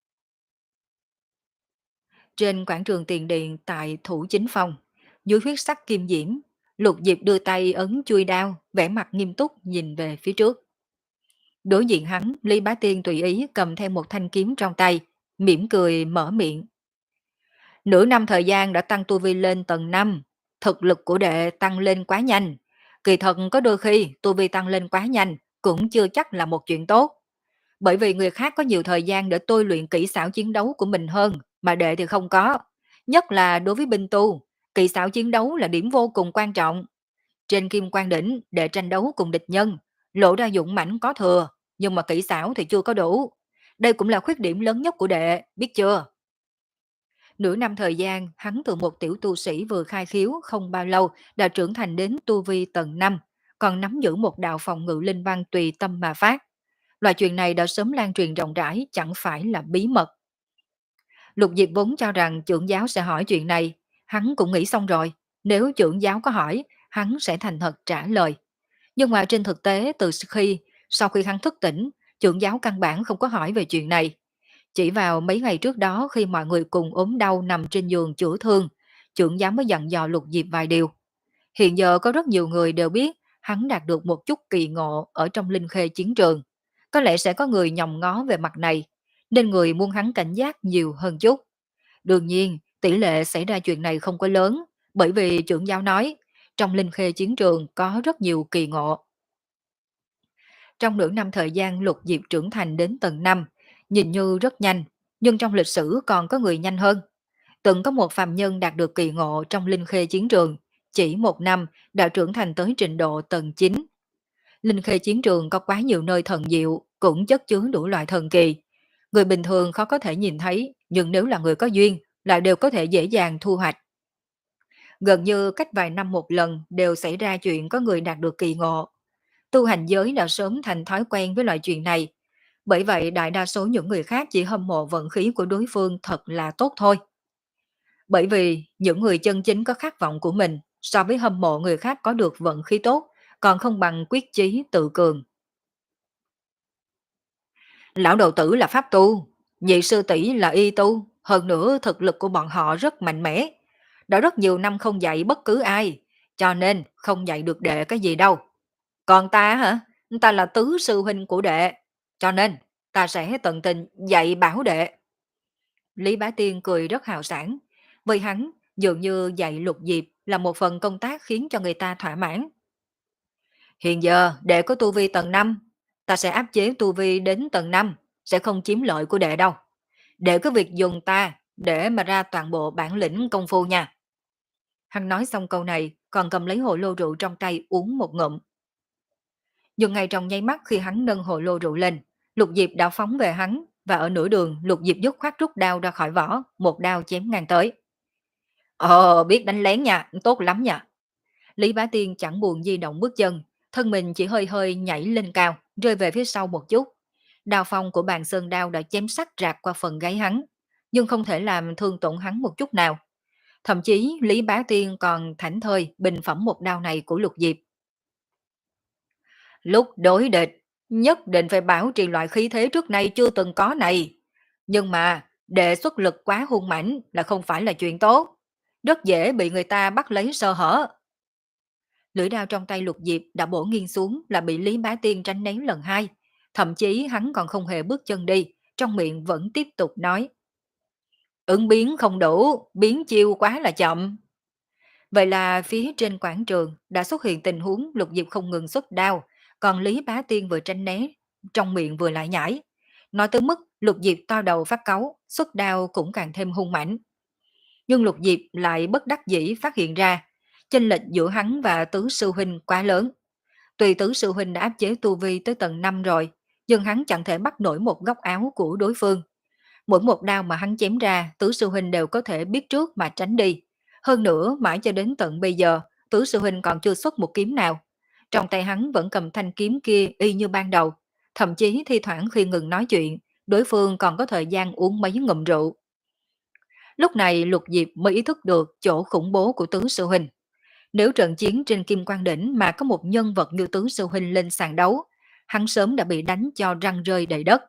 Trên quảng trường tiền điện tại Thủ Chính Phong, dưới huyết sắc kim diễm, Lục Diệp đưa tay ấn chui đao, vẻ mặt nghiêm túc nhìn về phía trước. Đối diện hắn, Lý Bá Tiên tùy ý cầm theo một thanh kiếm trong tay, mỉm cười mở miệng. Nửa năm thời gian đã tăng tu vi lên tầng năm, thực lực của đệ tăng lên quá nhanh. Kỳ thật có đôi khi tu vi tăng lên quá nhanh cũng chưa chắc là một chuyện tốt. Bởi vì người khác có nhiều thời gian để tôi luyện kỹ xảo chiến đấu của mình hơn, mà đệ thì không có. Nhất là đối với binh tu, kỹ xảo chiến đấu là điểm vô cùng quan trọng. Trên kim quan đỉnh, đệ tranh đấu cùng địch nhân, lộ ra dũng mãnh có thừa, nhưng mà kỹ xảo thì chưa có đủ. Đây cũng là khuyết điểm lớn nhất của đệ, biết chưa? Nửa năm thời gian, hắn từ một tiểu tu sĩ vừa khai khiếu không bao lâu đã trưởng thành đến tu vi tầng năm, còn nắm giữ một đạo phòng ngự linh văn tùy tâm mà phát. Loại chuyện này đã sớm lan truyền rộng rãi, chẳng phải là bí mật. Lục Diệp vốn cho rằng trưởng giáo sẽ hỏi chuyện này, hắn cũng nghĩ xong rồi. Nếu trưởng giáo có hỏi, hắn sẽ thành thật trả lời. Nhưng mà trên thực tế từ khi, sau khi hắn thức tỉnh, trưởng giáo căn bản không có hỏi về chuyện này. Chỉ vào mấy ngày trước đó khi mọi người cùng ốm đau nằm trên giường chữa thương, trưởng giáo mới dặn dò Lục Diệp vài điều. Hiện giờ có rất nhiều người đều biết hắn đạt được một chút kỳ ngộ ở trong linh khê chiến trường. Có lẽ sẽ có người nhòm ngó về mặt này, nên người muốn hắn cảnh giác nhiều hơn chút. Đương nhiên, tỷ lệ xảy ra chuyện này không có lớn, bởi vì trưởng giáo nói, trong linh khê chiến trường có rất nhiều kỳ ngộ. Trong nửa năm thời gian Lục Diệp trưởng thành đến tầng năm, nhìn như rất nhanh, nhưng trong lịch sử còn có người nhanh hơn. Từng có một phàm nhân đạt được kỳ ngộ trong linh khê chiến trường, chỉ một năm đã trưởng thành tới trình độ tầng chín. Linh khê chiến trường có quá nhiều nơi thần diệu, cũng chất chứa đủ loại thần kỳ. Người bình thường khó có thể nhìn thấy, nhưng nếu là người có duyên, lại đều có thể dễ dàng thu hoạch. Gần như cách vài năm một lần đều xảy ra chuyện có người đạt được kỳ ngộ. Tu hành giới đã sớm thành thói quen với loại chuyện này. Bởi vậy đại đa số những người khác chỉ hâm mộ vận khí của đối phương thật là tốt thôi. Bởi vì những người chân chính có khát vọng của mình so với hâm mộ người khác có được vận khí tốt còn không bằng quyết chí tự cường. Lão đầu tử là pháp tu, nhị sư tỷ là y tu, hơn nữa thực lực của bọn họ rất mạnh mẽ. Đã rất nhiều năm không dạy bất cứ ai, cho nên không dạy được đệ cái gì đâu. Còn ta hả? Ta là tứ sư huynh của đệ, cho nên ta sẽ tận tình dạy bảo đệ. Lý Bá Tiên cười rất hào sảng. Với hắn, dường như dạy Lục Diệp là một phần công tác khiến cho người ta thỏa mãn. Hiện giờ đệ có tu vi tầng năm, ta sẽ áp chế tu vi đến tầng năm, sẽ không chiếm lợi của đệ đâu. Đệ có việc dùng ta để mà ra toàn bộ bản lĩnh công phu nha. Hắn nói xong câu này, còn cầm lấy hồ lô rượu trong tay uống một ngụm. Nhưng ngay trong nháy mắt khi hắn nâng hồ lô rượu lên, Lục Diệp đã phóng về hắn và ở nửa đường Lục Diệp dứt khoát rút đao ra khỏi vỏ, một đao chém ngang tới. Ờ, biết đánh lén nha, tốt lắm nha. Lý Bá Tiên chẳng buồn di động bước chân, thân mình chỉ hơi hơi nhảy lên cao, rơi về phía sau một chút. Đao phong của bàn sơn đao đã chém sắc rạc qua phần gáy hắn, nhưng không thể làm thương tổn hắn một chút nào. Thậm chí Lý Bá Tiên còn thảnh thơi bình phẩm một đao này của Lục Diệp. Lúc đối địch, nhất định phải bảo trì loại khí thế trước nay chưa từng có này. Nhưng mà, đệ xuất lực quá hung mãnh là không phải là chuyện tốt. Rất dễ bị người ta bắt lấy sơ hở. Lưỡi đao trong tay Lục Diệp đã bổ nghiêng xuống là bị Lý Bá Tiên tránh né lần hai. Thậm chí hắn còn không hề bước chân đi, trong miệng vẫn tiếp tục nói. Ứng biến không đủ, biến chiêu quá là chậm. Vậy là phía trên quảng trường đã xuất hiện tình huống Lục Diệp không ngừng xuất đao, còn Lý Bá Tiên vừa tránh né, trong miệng vừa lại nhảy. Nói tới mức Lục Diệp to đầu phát cáu, xuất đao cũng càng thêm hung mãnh. Nhưng Lục Diệp lại bất đắc dĩ phát hiện ra, chênh lệch giữa hắn và Tứ Sư Huynh quá lớn. Tuy Tứ Sư Huynh đã áp chế tu vi tới tầng năm rồi, nhưng hắn chẳng thể bắt nổi một góc áo của đối phương. Mỗi một đao mà hắn chém ra, Tứ Sư Huynh đều có thể biết trước mà tránh đi. Hơn nữa, mãi cho đến tận bây giờ, Tứ Sư Huynh còn chưa xuất một kiếm nào. Trong tay hắn vẫn cầm thanh kiếm kia y như ban đầu. Thậm chí thi thoảng khi ngừng nói chuyện, đối phương còn có thời gian uống mấy ngụm rượu. Lúc này Lục Diệp mới ý thức được chỗ khủng bố của Tứ Sư Huynh. Nếu trận chiến trên Kim Quang Đỉnh mà có một nhân vật như Tứ Sư Huynh lên sàn đấu, hắn sớm đã bị đánh cho răng rơi đầy đất.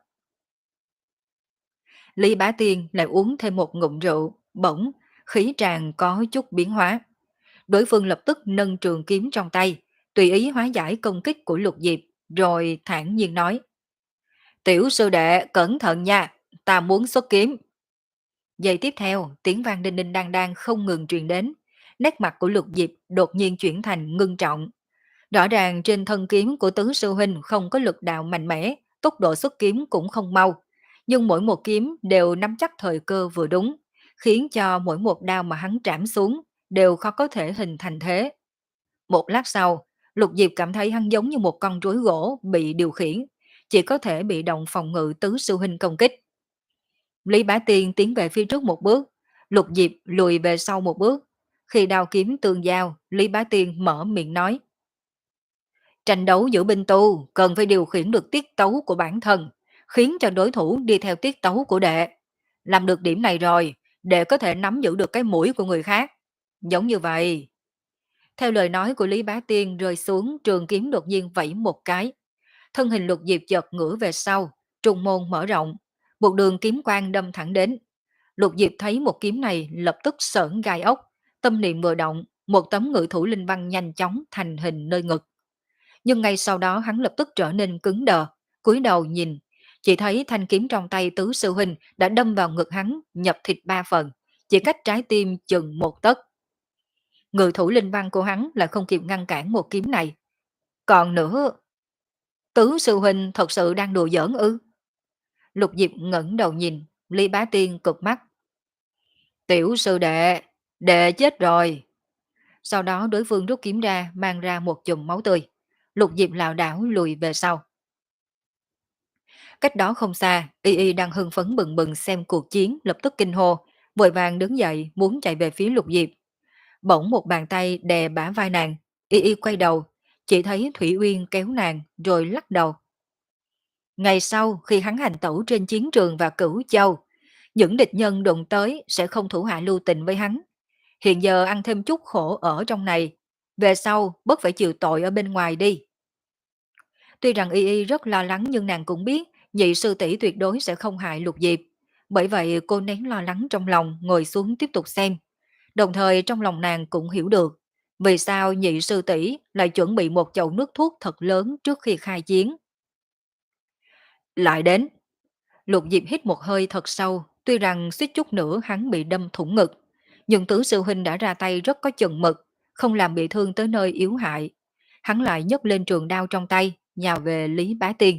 Lý Bá Tiên lại uống thêm một ngụm rượu, bỗng, khí tràng có chút biến hóa. Đối phương lập tức nâng trường kiếm trong tay, tùy ý hóa giải công kích của Lục Diệp, rồi thản nhiên nói. Tiểu sư đệ, cẩn thận nha, ta muốn xuất kiếm. Giây tiếp theo, tiếng vang đinh đinh đang đang không ngừng truyền đến. Nét mặt của Lục Diệp đột nhiên chuyển thành ngưng trọng. Rõ ràng trên thân kiếm của Tứ Sư Huynh không có lực đạo mạnh mẽ, tốc độ xuất kiếm cũng không mau. Nhưng mỗi một kiếm đều nắm chắc thời cơ vừa đúng, khiến cho mỗi một đao mà hắn trảm xuống đều khó có thể hình thành thế. Một lát sau, Lục Diệp cảm thấy hắn giống như một con rối gỗ bị điều khiển, chỉ có thể bị động phòng ngự Tứ Sư Huynh công kích. Lý Bá Tiên tiến về phía trước một bước, Lục Diệp lùi về sau một bước. Khi đao kiếm tương giao, Lý Bá Tiên mở miệng nói. Tranh đấu giữa binh tu cần phải điều khiển được tiết tấu của bản thân, khiến cho đối thủ đi theo tiết tấu của đệ. Làm được điểm này rồi, đệ có thể nắm giữ được cái mũi của người khác. Giống như vậy. Theo lời nói của Lý Bá Tiên rơi xuống, trường kiếm đột nhiên vẫy một cái. Thân hình Lục Diệp chợt ngửa về sau, trùng môn mở rộng, một đường kiếm quang đâm thẳng đến. Lục Diệp thấy một kiếm này lập tức sởn gai ốc, tâm niệm vừa động, một tấm ngự thủ linh văn nhanh chóng thành hình nơi ngực. Nhưng ngay sau đó hắn lập tức trở nên cứng đờ, cúi đầu nhìn, chỉ thấy thanh kiếm trong tay Tứ Sư Huynh đã đâm vào ngực hắn, nhập thịt ba phần, chỉ cách trái tim chừng một tấc. Ngự thủ linh văn của hắn lại không kịp ngăn cản một kiếm này. Còn nữa, Tứ Sư Huynh thật sự đang đùa giỡn ư? Lục Diệp ngẩng đầu nhìn, Lý Bá Tiên cực mắt. Tiểu sư đệ, đệ chết rồi. Sau đó đối phương rút kiếm ra, mang ra một chùm máu tươi. Lục Diệp lảo đảo lùi về sau. Cách đó không xa, Y Y đang hưng phấn bừng bừng xem cuộc chiến, lập tức kinh hô, vội vàng đứng dậy muốn chạy về phía Lục Diệp. Bỗng một bàn tay đè bả vai nàng, Y Y quay đầu, chỉ thấy Thủy Uyên kéo nàng rồi lắc đầu. Ngày sau khi hắn hành tẩu trên chiến trường và Cửu Châu, những địch nhân đụng tới sẽ không thủ hạ lưu tình với hắn. Hiện giờ ăn thêm chút khổ ở trong này, về sau bất phải chịu tội ở bên ngoài đi. Tuy rằng Y Y rất lo lắng nhưng nàng cũng biết nhị sư tỷ tuyệt đối sẽ không hại Lục Diệp. Bởi vậy cô nén lo lắng trong lòng ngồi xuống tiếp tục xem. Đồng thời trong lòng nàng cũng hiểu được vì sao nhị sư tỷ lại chuẩn bị một chậu nước thuốc thật lớn trước khi khai chiến. Lại đến, Lục Diệp hít một hơi thật sâu, tuy rằng suýt chút nữa hắn bị đâm thủng ngực. Nhưng Tứ Sư Huynh đã ra tay rất có chừng mực, không làm bị thương tới nơi yếu hại. Hắn lại nhấc lên trường đao trong tay, nhào về Lý Bá Tiên.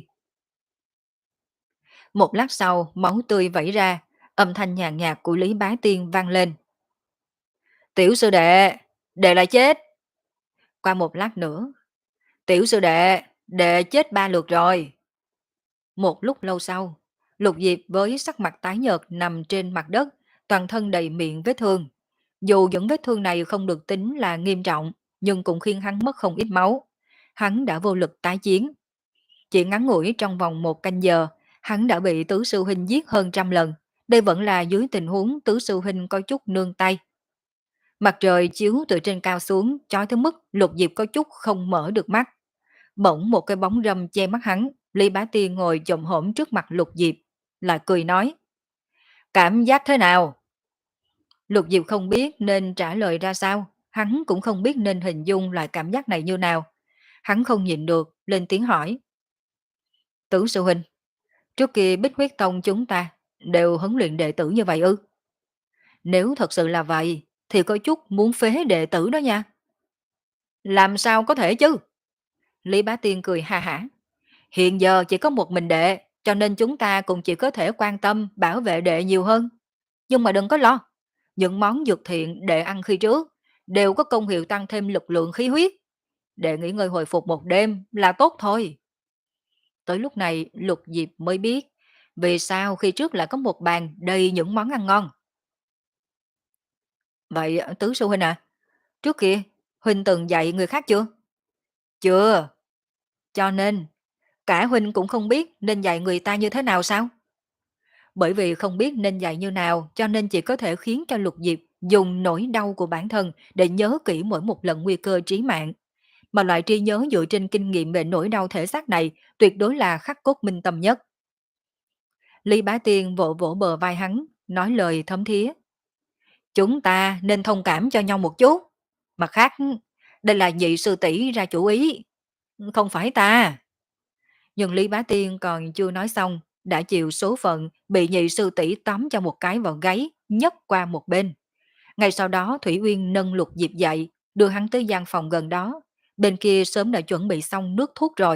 Một lát sau, máu tươi vẩy ra, âm thanh nhàn nhạt của Lý Bá Tiên vang lên. Tiểu sư đệ, đệ lại chết. Qua một lát nữa, tiểu sư đệ, Đệ chết ba lượt rồi. Một lúc lâu sau, Lục Diệp với sắc mặt tái nhợt nằm trên mặt đất, toàn thân đầy miệng vết thương. Dù những vết thương này không được tính là nghiêm trọng, nhưng cũng khiến hắn mất không ít máu. Hắn đã vô lực tái chiến. Chỉ ngắn ngủi trong vòng một canh giờ, hắn đã bị tứ sư huynh giết hơn trăm lần. Đây vẫn là dưới tình huống tứ sư huynh có chút nương tay. Mặt trời chiếu từ trên cao xuống, chói tới mức Lục Diệp có chút không mở được mắt. Bỗng một cái bóng râm che mắt hắn, Lý Bá Tiên ngồi chồm hổm trước mặt Lục Diệp, lại cười nói: "Cảm giác thế nào?" Lục Diệp không biết nên trả lời ra sao, hắn cũng không biết nên hình dung loại cảm giác này như nào. Hắn không nhịn được, lên tiếng hỏi: "Tứ sư huynh, trước kia Bích Huyết Tông chúng ta đều huấn luyện đệ tử như vậy ư?" "Nếu thật sự là vậy, thì có chút muốn phế đệ tử đó nha." "Làm sao có thể chứ?" Lý Bá Tiên cười ha hả: "Hiện giờ chỉ có một mình đệ, cho nên chúng ta cũng chỉ có thể quan tâm bảo vệ đệ nhiều hơn. Nhưng mà đừng có lo, những món dược thiện đệ ăn khi trước đều có công hiệu tăng thêm lực lượng khí huyết. Đệ nghỉ ngơi hồi phục một đêm là tốt thôi." Tới lúc này Lục Diệp mới biết vì sao khi trước lại có một bàn đầy những món ăn ngon. "Vậy Tứ sư huynh à, trước kia huynh từng dạy người khác chưa?" "Chưa." "Cho nên cả huynh cũng không biết nên dạy người ta như thế nào sao?" Bởi vì không biết nên dạy như nào cho nên chỉ có thể khiến cho Lục Diệp dùng nỗi đau của bản thân để nhớ kỹ mỗi một lần nguy cơ trí mạng. Mà loại trí nhớ dựa trên kinh nghiệm về nỗi đau thể xác này tuyệt đối là khắc cốt minh tâm nhất. Lý Bá Tiên vỗ vỗ bờ vai hắn, nói lời thấm thía: "Chúng ta nên thông cảm cho nhau một chút. Mặt khác, đây là nhị sư tỷ ra chủ ý, không phải ta." Nhưng Lý Bá Tiên còn chưa nói xong, đã chịu số phận bị nhị sư tỷ tóm cho một cái vào gáy, nhấc qua một bên. Ngay sau đó Thủy Uyên nâng Lục Diệp dậy, đưa hắn tới gian phòng gần đó. Bên kia sớm đã chuẩn bị xong nước thuốc rồi.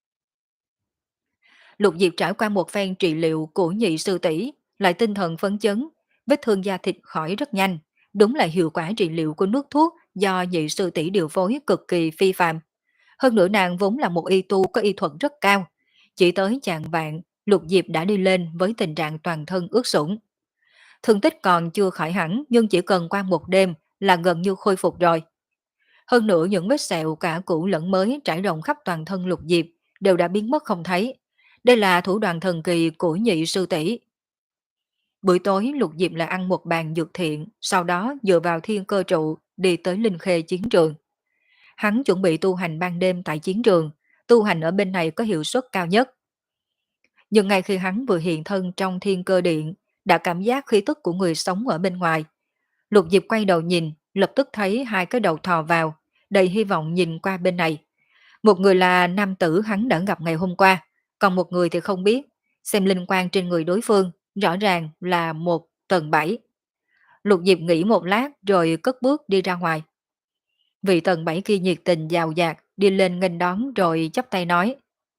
Lục Diệp trải qua một phen trị liệu của nhị sư tỷ, lại tinh thần phấn chấn, vết thương da thịt khỏi rất nhanh. Đúng là hiệu quả trị liệu của nước thuốc do nhị sư tỷ điều phối cực kỳ phi phàm. Hơn nữa nàng vốn là một y tu có y thuật rất cao. Chỉ tới chạng vạn, Lục Diệp đã đi lên với tình trạng toàn thân ướt sũng. Thương tích còn chưa khỏi hẳn nhưng chỉ cần qua một đêm là gần như khôi phục rồi. Hơn nữa những vết sẹo cả cũ lẫn mới trải rộng khắp toàn thân Lục Diệp đều đã biến mất không thấy. Đây là thủ đoạn thần kỳ của nhị sư tỷ. Buổi tối Lục Diệp lại ăn một bàn dược thiện, sau đó dựa vào thiên cơ trụ đi tới Linh Khê chiến trường. Hắn chuẩn bị tu hành ban đêm tại chiến trường, tu hành ở bên này có hiệu suất cao nhất. Nhưng ngay khi hắn vừa hiện thân trong thiên cơ điện, đã cảm giác khí tức của người sống ở bên ngoài. Lục Diệp quay đầu nhìn, lập tức thấy hai cái đầu thò vào, đầy hy vọng nhìn qua bên này. Một người là nam tử hắn đã gặp ngày hôm qua, còn một người thì không biết, xem linh quan trên người đối phương, rõ ràng là một tầng bảy. Lục Diệp nghĩ một lát rồi cất bước đi ra ngoài. Vị tầng bảy kia nhiệt tình giàu dạt, đi lên nghênh đón rồi chắp tay nói: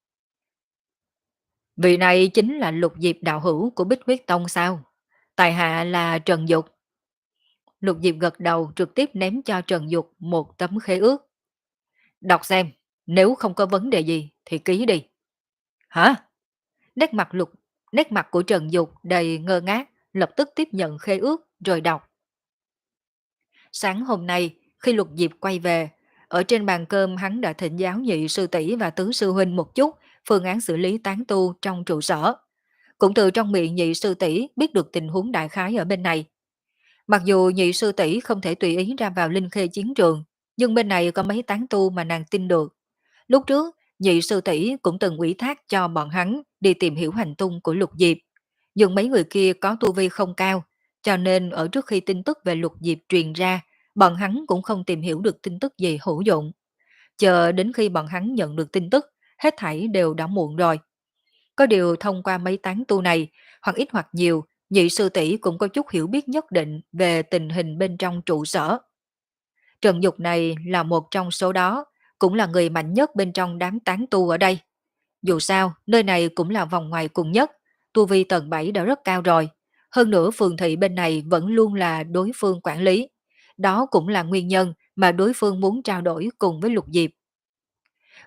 "Vị này chính là Lục Diệp đạo hữu của Bích Huyết Tông sao? Tài hạ là Trần Dục." Lục Diệp gật đầu trực tiếp ném cho Trần Dục một tấm khế ước. "Đọc xem, nếu không có vấn đề gì thì ký đi." "Hả?" Nét mặt lục, nét mặt của Trần Dục đầy ngơ ngác, lập tức tiếp nhận khế ước rồi đọc. Sáng hôm nay, khi Lục Diệp quay về, ở trên bàn cơm hắn đã thỉnh giáo nhị sư tỷ và tứ sư huynh một chút phương án xử lý tán tu trong trụ sở. Cũng từ trong miệng nhị sư tỷ biết được tình huống đại khái ở bên này. Mặc dù nhị sư tỷ không thể tùy ý ra vào linh khê chiến trường, nhưng bên này có mấy tán tu mà nàng tin được. Lúc trước, nhị sư tỷ cũng từng ủy thác cho bọn hắn đi tìm hiểu hành tung của Lục Diệp. Nhưng mấy người kia có tu vi không cao, cho nên ở trước khi tin tức về Lục Diệp truyền ra, bọn hắn cũng không tìm hiểu được tin tức gì hữu dụng. Chờ đến khi bọn hắn nhận được tin tức, hết thảy đều đã muộn rồi. Có điều thông qua mấy tán tu này, hoặc ít hoặc nhiều, nhị sư tỷ cũng có chút hiểu biết nhất định về tình hình bên trong trụ sở. Trần Dục này là một trong số đó, cũng là người mạnh nhất bên trong đám tán tu ở đây. Dù sao, nơi này cũng là vòng ngoài cùng nhất, tu vi tầng bảy đã rất cao rồi. Hơn nữa phường thị bên này vẫn luôn là đối phương quản lý. Đó cũng là nguyên nhân mà đối phương muốn trao đổi cùng với Lục Diệp.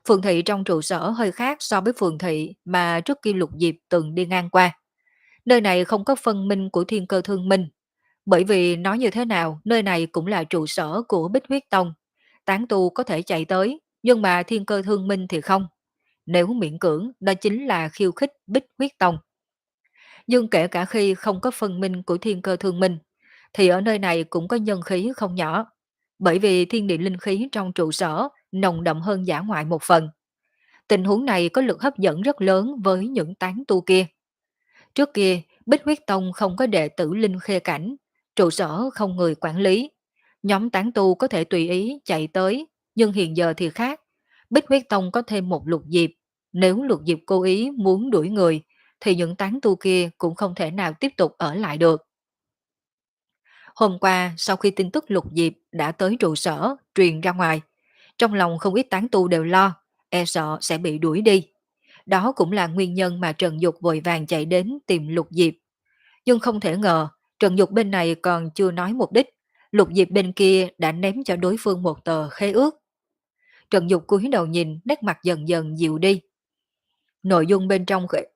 Phường thị trong trụ sở hơi khác so với phường thị mà trước kia Lục Diệp từng đi ngang qua. Nơi này không có phân minh của thiên cơ thương minh, bởi vì nói như thế nào, nơi này cũng là trụ sở của Bích Huyết Tông. Tán tu có thể chạy tới, nhưng mà thiên cơ thương minh thì không. Nếu miễn cưỡng, đó chính là khiêu khích Bích Huyết Tông. Nhưng kể cả khi không có phân minh của thiên cơ thương minh, thì ở nơi này cũng có nhân khí không nhỏ. Bởi vì thiên địa linh khí trong trụ sở nồng đậm hơn dã ngoại một phần. Tình huống này có lực hấp dẫn rất lớn với những tán tu kia. Trước kia, Bích Huyết Tông không có đệ tử linh khê cảnh, trụ sở không người quản lý. Nhóm tán tu có thể tùy ý chạy tới, nhưng hiện giờ thì khác. Bích Huyết Tông có thêm một lục diệp. Nếu lục diệp cố ý muốn đuổi người, thì những tán tu kia cũng không thể nào tiếp tục ở lại được. Hôm qua, sau khi tin tức lục diệp đã tới trụ sở, truyền ra ngoài, trong lòng không ít tán tu đều lo, e sợ sẽ bị đuổi đi. Đó cũng là nguyên nhân mà Trần Dục vội vàng chạy đến tìm Lục Diệp. Nhưng không thể ngờ, Trần Dục bên này còn chưa nói mục đích, Lục Diệp bên kia đã ném cho đối phương một tờ khế ước. Trần Dục cúi đầu nhìn, nét mặt dần dần dịu đi. Nội dung bên trong khế...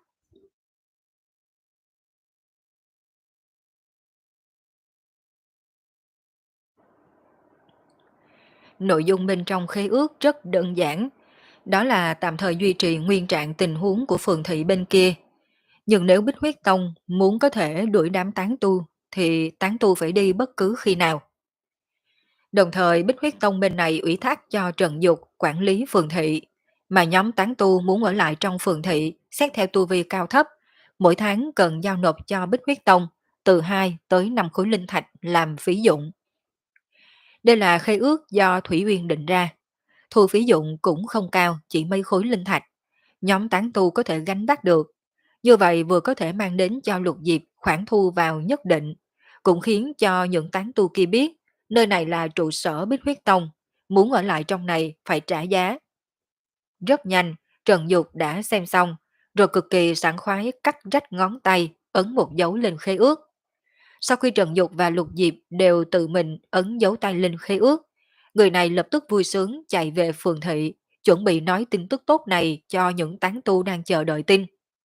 Nội dung bên trong khế ước rất đơn giản, đó là tạm thời duy trì nguyên trạng tình huống của phường thị bên kia. Nhưng nếu Bích Huyết Tông muốn có thể đuổi đám tán tu, thì tán tu phải đi bất cứ khi nào. Đồng thời Bích Huyết Tông bên này ủy thác cho Trần Dục quản lý phường thị, mà nhóm tán tu muốn ở lại trong phường thị xét theo tu vi cao thấp, mỗi tháng cần giao nộp cho Bích Huyết Tông từ hai tới năm khối linh thạch làm phí dụng. Đây là khế ước do Thủy Uyên định ra, thu phí dụng cũng không cao, chỉ mấy khối linh thạch. Nhóm tán tu có thể gánh vác được, như vậy vừa có thể mang đến cho Lục Diệp khoản thu vào nhất định, cũng khiến cho những tán tu kia biết nơi này là trụ sở Bích Huyết Tông, muốn ở lại trong này phải trả giá. Rất nhanh, Trần Dục đã xem xong, rồi cực kỳ sảng khoái cắt rách ngón tay, ấn một dấu lên khế ước. Sau khi Trần Dục và Lục Diệp đều tự mình ấn dấu tay lên khế ước, người này lập tức vui sướng chạy về phường thị, chuẩn bị nói tin tức tốt này cho những tán tu đang chờ đợi tin.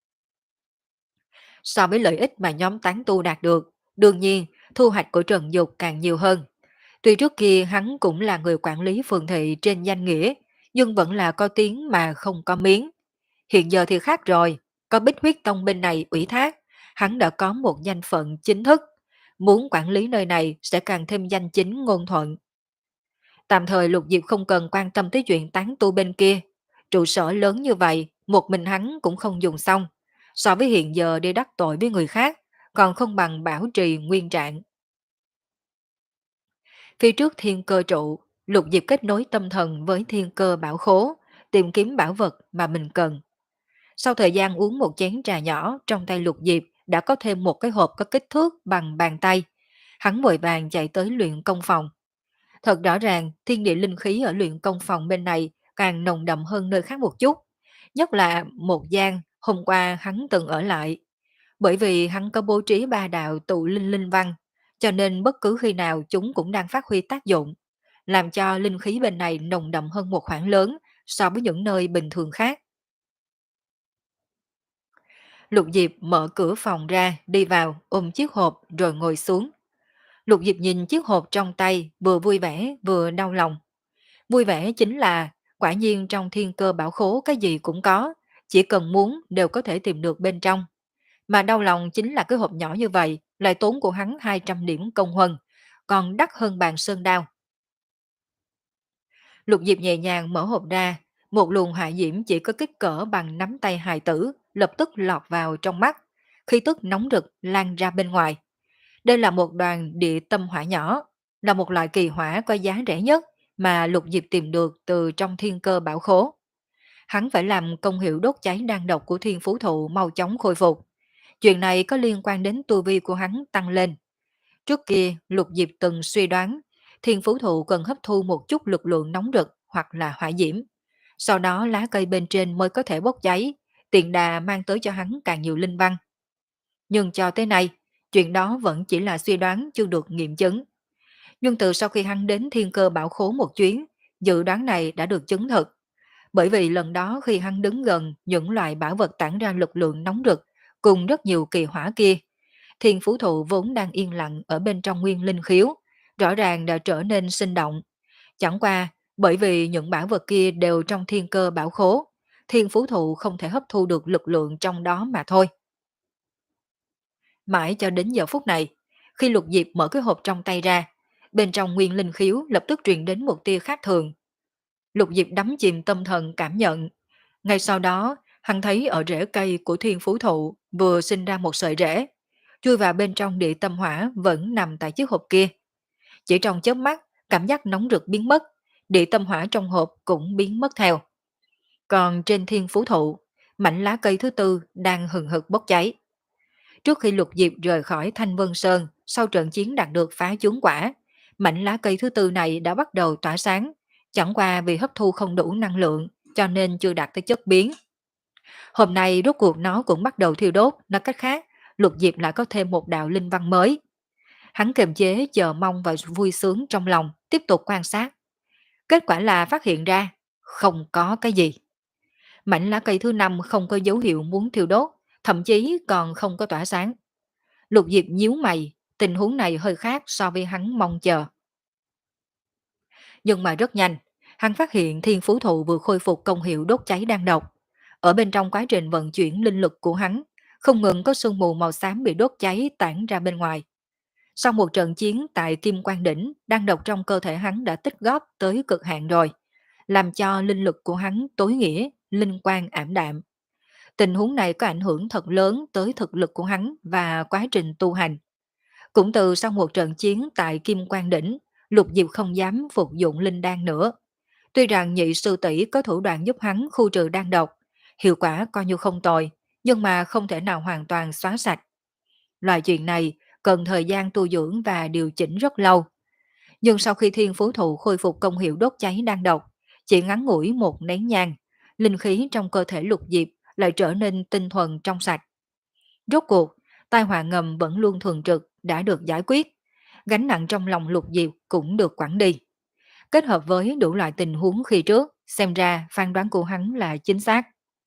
So với lợi ích mà nhóm tán tu đạt được, đương nhiên thu hoạch của Trần Dục càng nhiều hơn. Tuy trước kia hắn cũng là người quản lý phường thị trên danh nghĩa, nhưng vẫn là có tiếng mà không có miếng. Hiện giờ thì khác rồi, có Bích Huyết Tông bên này ủy thác, hắn đã có một danh phận chính thức. Muốn quản lý nơi này sẽ càng thêm danh chính ngôn thuận. Tạm thời Lục Diệp không cần quan tâm tới chuyện tán tu bên kia. Trụ sở lớn như vậy, một mình hắn cũng không dùng xong. So với hiện giờ đi đắc tội với người khác, còn không bằng bảo trì nguyên trạng. Phía trước thiên cơ trụ, Lục Diệp kết nối tâm thần với thiên cơ bảo khố, tìm kiếm bảo vật mà mình cần. Sau thời gian uống một chén trà nhỏ, trong tay Lục Diệp đã có thêm một cái hộp có kích thước bằng bàn tay. Hắn vội vàng chạy tới luyện công phòng. Thật rõ ràng, thiên địa linh khí ở luyện công phòng bên này càng nồng đậm hơn nơi khác một chút. Nhất là một gian hôm qua hắn từng ở lại. Bởi vì hắn có bố trí ba đạo tụ linh linh văn, cho nên bất cứ khi nào chúng cũng đang phát huy tác dụng, làm cho linh khí bên này nồng đậm hơn một khoảng lớn so với những nơi bình thường khác. Lục Diệp mở cửa phòng ra, đi vào, ôm chiếc hộp rồi ngồi xuống. Lục Diệp nhìn chiếc hộp trong tay, vừa vui vẻ vừa đau lòng. Vui vẻ chính là quả nhiên trong thiên cơ bảo khố cái gì cũng có, chỉ cần muốn đều có thể tìm được bên trong. Mà đau lòng chính là cái hộp nhỏ như vậy lại tốn của hắn hai trăm điểm công huân, còn đắt hơn bàn sơn đao. Lục Diệp nhẹ nhàng mở hộp ra, một luồng hỏa diễm chỉ có kích cỡ bằng nắm tay hài tử lập tức lọt vào trong mắt, khí tức nóng rực lan ra bên ngoài. Đây là một đoàn địa tâm hỏa nhỏ, là một loại kỳ hỏa có giá rẻ nhất mà Lục Diệp tìm được từ trong thiên cơ bảo khố. Hắn phải làm công hiệu đốt cháy đan độc của thiên phú thụ mau chóng khôi phục. Chuyện này có liên quan đến tu vi của hắn tăng lên. Trước kia, Lục Diệp từng suy đoán thiên phú thụ cần hấp thu một chút lực lượng nóng rực hoặc là hỏa diễm. Sau đó lá cây bên trên mới có thể bốc cháy, tiện đà mang tới cho hắn càng nhiều linh văn. Nhưng cho tới nay, chuyện đó vẫn chỉ là suy đoán chưa được nghiệm chứng. Nhưng từ sau khi hắn đến thiên cơ bảo khố một chuyến, dự đoán này đã được chứng thực. Bởi vì lần đó khi hắn đứng gần những loại bảo vật tản ra lực lượng nóng rực cùng rất nhiều kỳ hỏa kia, thiên phú thụ vốn đang yên lặng ở bên trong nguyên linh khiếu, rõ ràng đã trở nên sinh động. Chẳng qua, bởi vì những bảo vật kia đều trong thiên cơ bảo khố, thiên phú thụ không thể hấp thu được lực lượng trong đó mà thôi. Mãi cho đến giờ phút này, khi Lục Diệp mở cái hộp trong tay ra, bên trong nguyên linh khiếu lập tức truyền đến một tia khác thường. Lục Diệp đắm chìm tâm thần cảm nhận. Ngay sau đó, hắn thấy ở rễ cây của thiên phú thụ vừa sinh ra một sợi rễ, chui vào bên trong địa tâm hỏa vẫn nằm tại chiếc hộp kia. Chỉ trong chớp mắt, cảm giác nóng rực biến mất, địa tâm hỏa trong hộp cũng biến mất theo. Còn trên thiên phú thụ, mảnh lá cây thứ tư đang hừng hực bốc cháy. Trước khi Lục Diệp rời khỏi Thanh Vân Sơn sau trận chiến đạt được phá chướng quả, mảnh lá cây thứ tư này đã bắt đầu tỏa sáng, chẳng qua vì hấp thu không đủ năng lượng cho nên chưa đạt tới chất biến. Hôm nay rốt cuộc nó cũng bắt đầu thiêu đốt, nói cách khác, Lục Diệp lại có thêm một đạo linh văn mới. Hắn kiềm chế chờ mong và vui sướng trong lòng, tiếp tục quan sát. Kết quả là phát hiện ra, không có cái gì. Mảnh lá cây thứ năm không có dấu hiệu muốn thiêu đốt, thậm chí còn không có tỏa sáng. Lục Diệp nhíu mày, tình huống này hơi khác so với hắn mong chờ. Nhưng mà rất nhanh, hắn phát hiện thiên phú thụ vừa khôi phục công hiệu đốt cháy đang độc. Ở bên trong quá trình vận chuyển linh lực của hắn, không ngừng có sương mù màu xám bị đốt cháy tản ra bên ngoài. Sau một trận chiến tại Kim Quan Đỉnh, đan độc trong cơ thể hắn đã tích góp tới cực hạn rồi, làm cho linh lực của hắn tối nghĩa, linh quang ảm đạm. Tình huống này có ảnh hưởng thật lớn tới thực lực của hắn và quá trình tu hành. Cũng từ sau một trận chiến tại Kim Quan Đỉnh, Lục Diệp không dám phục dụng linh đan nữa. Tuy rằng nhị sư tỷ có thủ đoạn giúp hắn khu trừ đan độc, hiệu quả coi như không tồi, nhưng mà không thể nào hoàn toàn xóa sạch. Loại chuyện này cần thời gian tu dưỡng và điều chỉnh rất lâu. Nhưng sau khi thiên phú thụ khôi phục công hiệu đốt cháy đan độc, chỉ ngắn ngủi một nén nhang, linh khí trong cơ thể Lục Diệp lại trở nên tinh thuần trong sạch. Rốt cuộc, tai họa ngầm vẫn luôn thường trực đã được giải quyết, gánh nặng trong lòng Lục Diệp cũng được quản đi. Kết hợp với đủ loại tình huống khi trước, xem ra phán đoán của hắn là chính xác.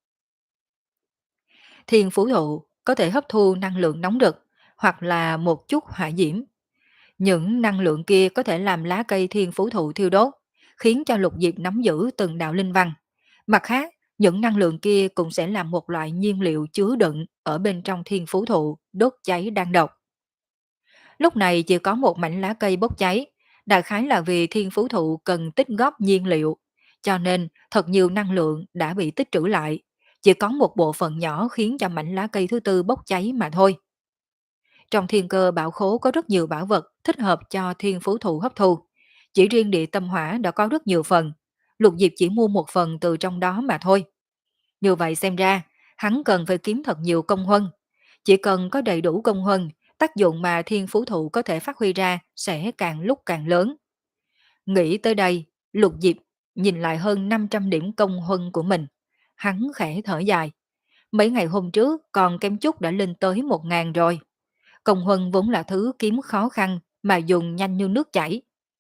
Thiên phú thụ có thể hấp thu năng lượng nóng rực hoặc là một chút hỏa diễm. Những năng lượng kia có thể làm lá cây thiên phú thụ thiêu đốt, khiến cho Lục Diệp nắm giữ từng đạo linh văn. Mặt khác, những năng lượng kia cũng sẽ làm một loại nhiên liệu chứa đựng ở bên trong thiên phú thụ đốt cháy đang độc. Lúc này chỉ có một mảnh lá cây bốc cháy, đại khái là vì thiên phú thụ cần tích góp nhiên liệu, cho nên thật nhiều năng lượng đã bị tích trữ lại, chỉ có một bộ phận nhỏ khiến cho mảnh lá cây thứ tư bốc cháy mà thôi. Trong thiên cơ bảo khố có rất nhiều bảo vật thích hợp cho thiên phú thụ hấp thu. Chỉ riêng địa tâm hỏa đã có rất nhiều phần, Lục Diệp chỉ mua một phần từ trong đó mà thôi. Như vậy xem ra, hắn cần phải kiếm thật nhiều công huân. Chỉ cần có đầy đủ công huân, tác dụng mà thiên phú thụ có thể phát huy ra sẽ càng lúc càng lớn. Nghĩ tới đây, Lục Diệp nhìn lại hơn năm trăm điểm công huân của mình. Hắn khẽ thở dài. Mấy ngày hôm trước còn kem chút đã lên tới một ngàn rồi. Công huân vốn là thứ kiếm khó khăn mà dùng nhanh như nước chảy.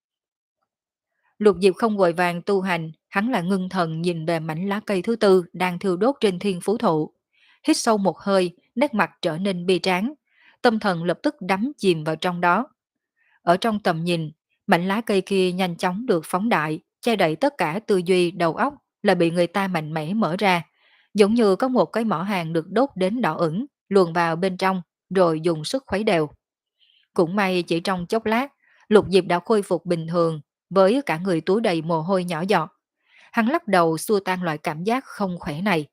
Lục Diệp không vội vàng tu hành, hắn là ngưng thần nhìn về mảnh lá cây thứ tư đang thiêu đốt trên thiên phú thụ. Hít sâu một hơi, nét mặt trở nên bi tráng. Tâm thần lập tức đắm chìm vào trong đó. Ở trong tầm nhìn, mảnh lá cây kia nhanh chóng được phóng đại, che đậy tất cả tư duy đầu óc là bị người ta mạnh mẽ mở ra. Giống như có một cái mỏ hàng được đốt đến đỏ ửng, luồn vào bên trong, rồi dùng sức khuấy đều. Cũng may chỉ trong chốc lát, Lục Diệp đã khôi phục bình thường, với cả người túi đầy mồ hôi nhỏ giọt. Hắn lắc đầu xua tan loại cảm giác không khỏe này.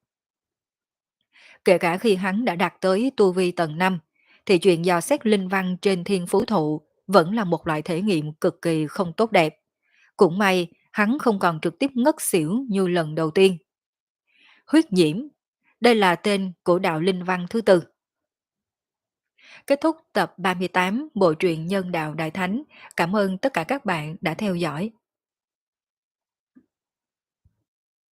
Kể cả khi hắn đã đạt tới tu vi tầng năm, thì chuyện dò xét linh văn trên thiên phú thụ vẫn là một loại thể nghiệm cực kỳ không tốt đẹp. Cũng may, hắn không còn trực tiếp ngất xỉu như lần đầu tiên. Huyết nhiễm, đây là tên của đạo linh văn thứ tư. Kết thúc tập ba mươi tám Bộ truyện Nhân đạo Đại Thánh. Cảm ơn tất cả các bạn đã theo dõi.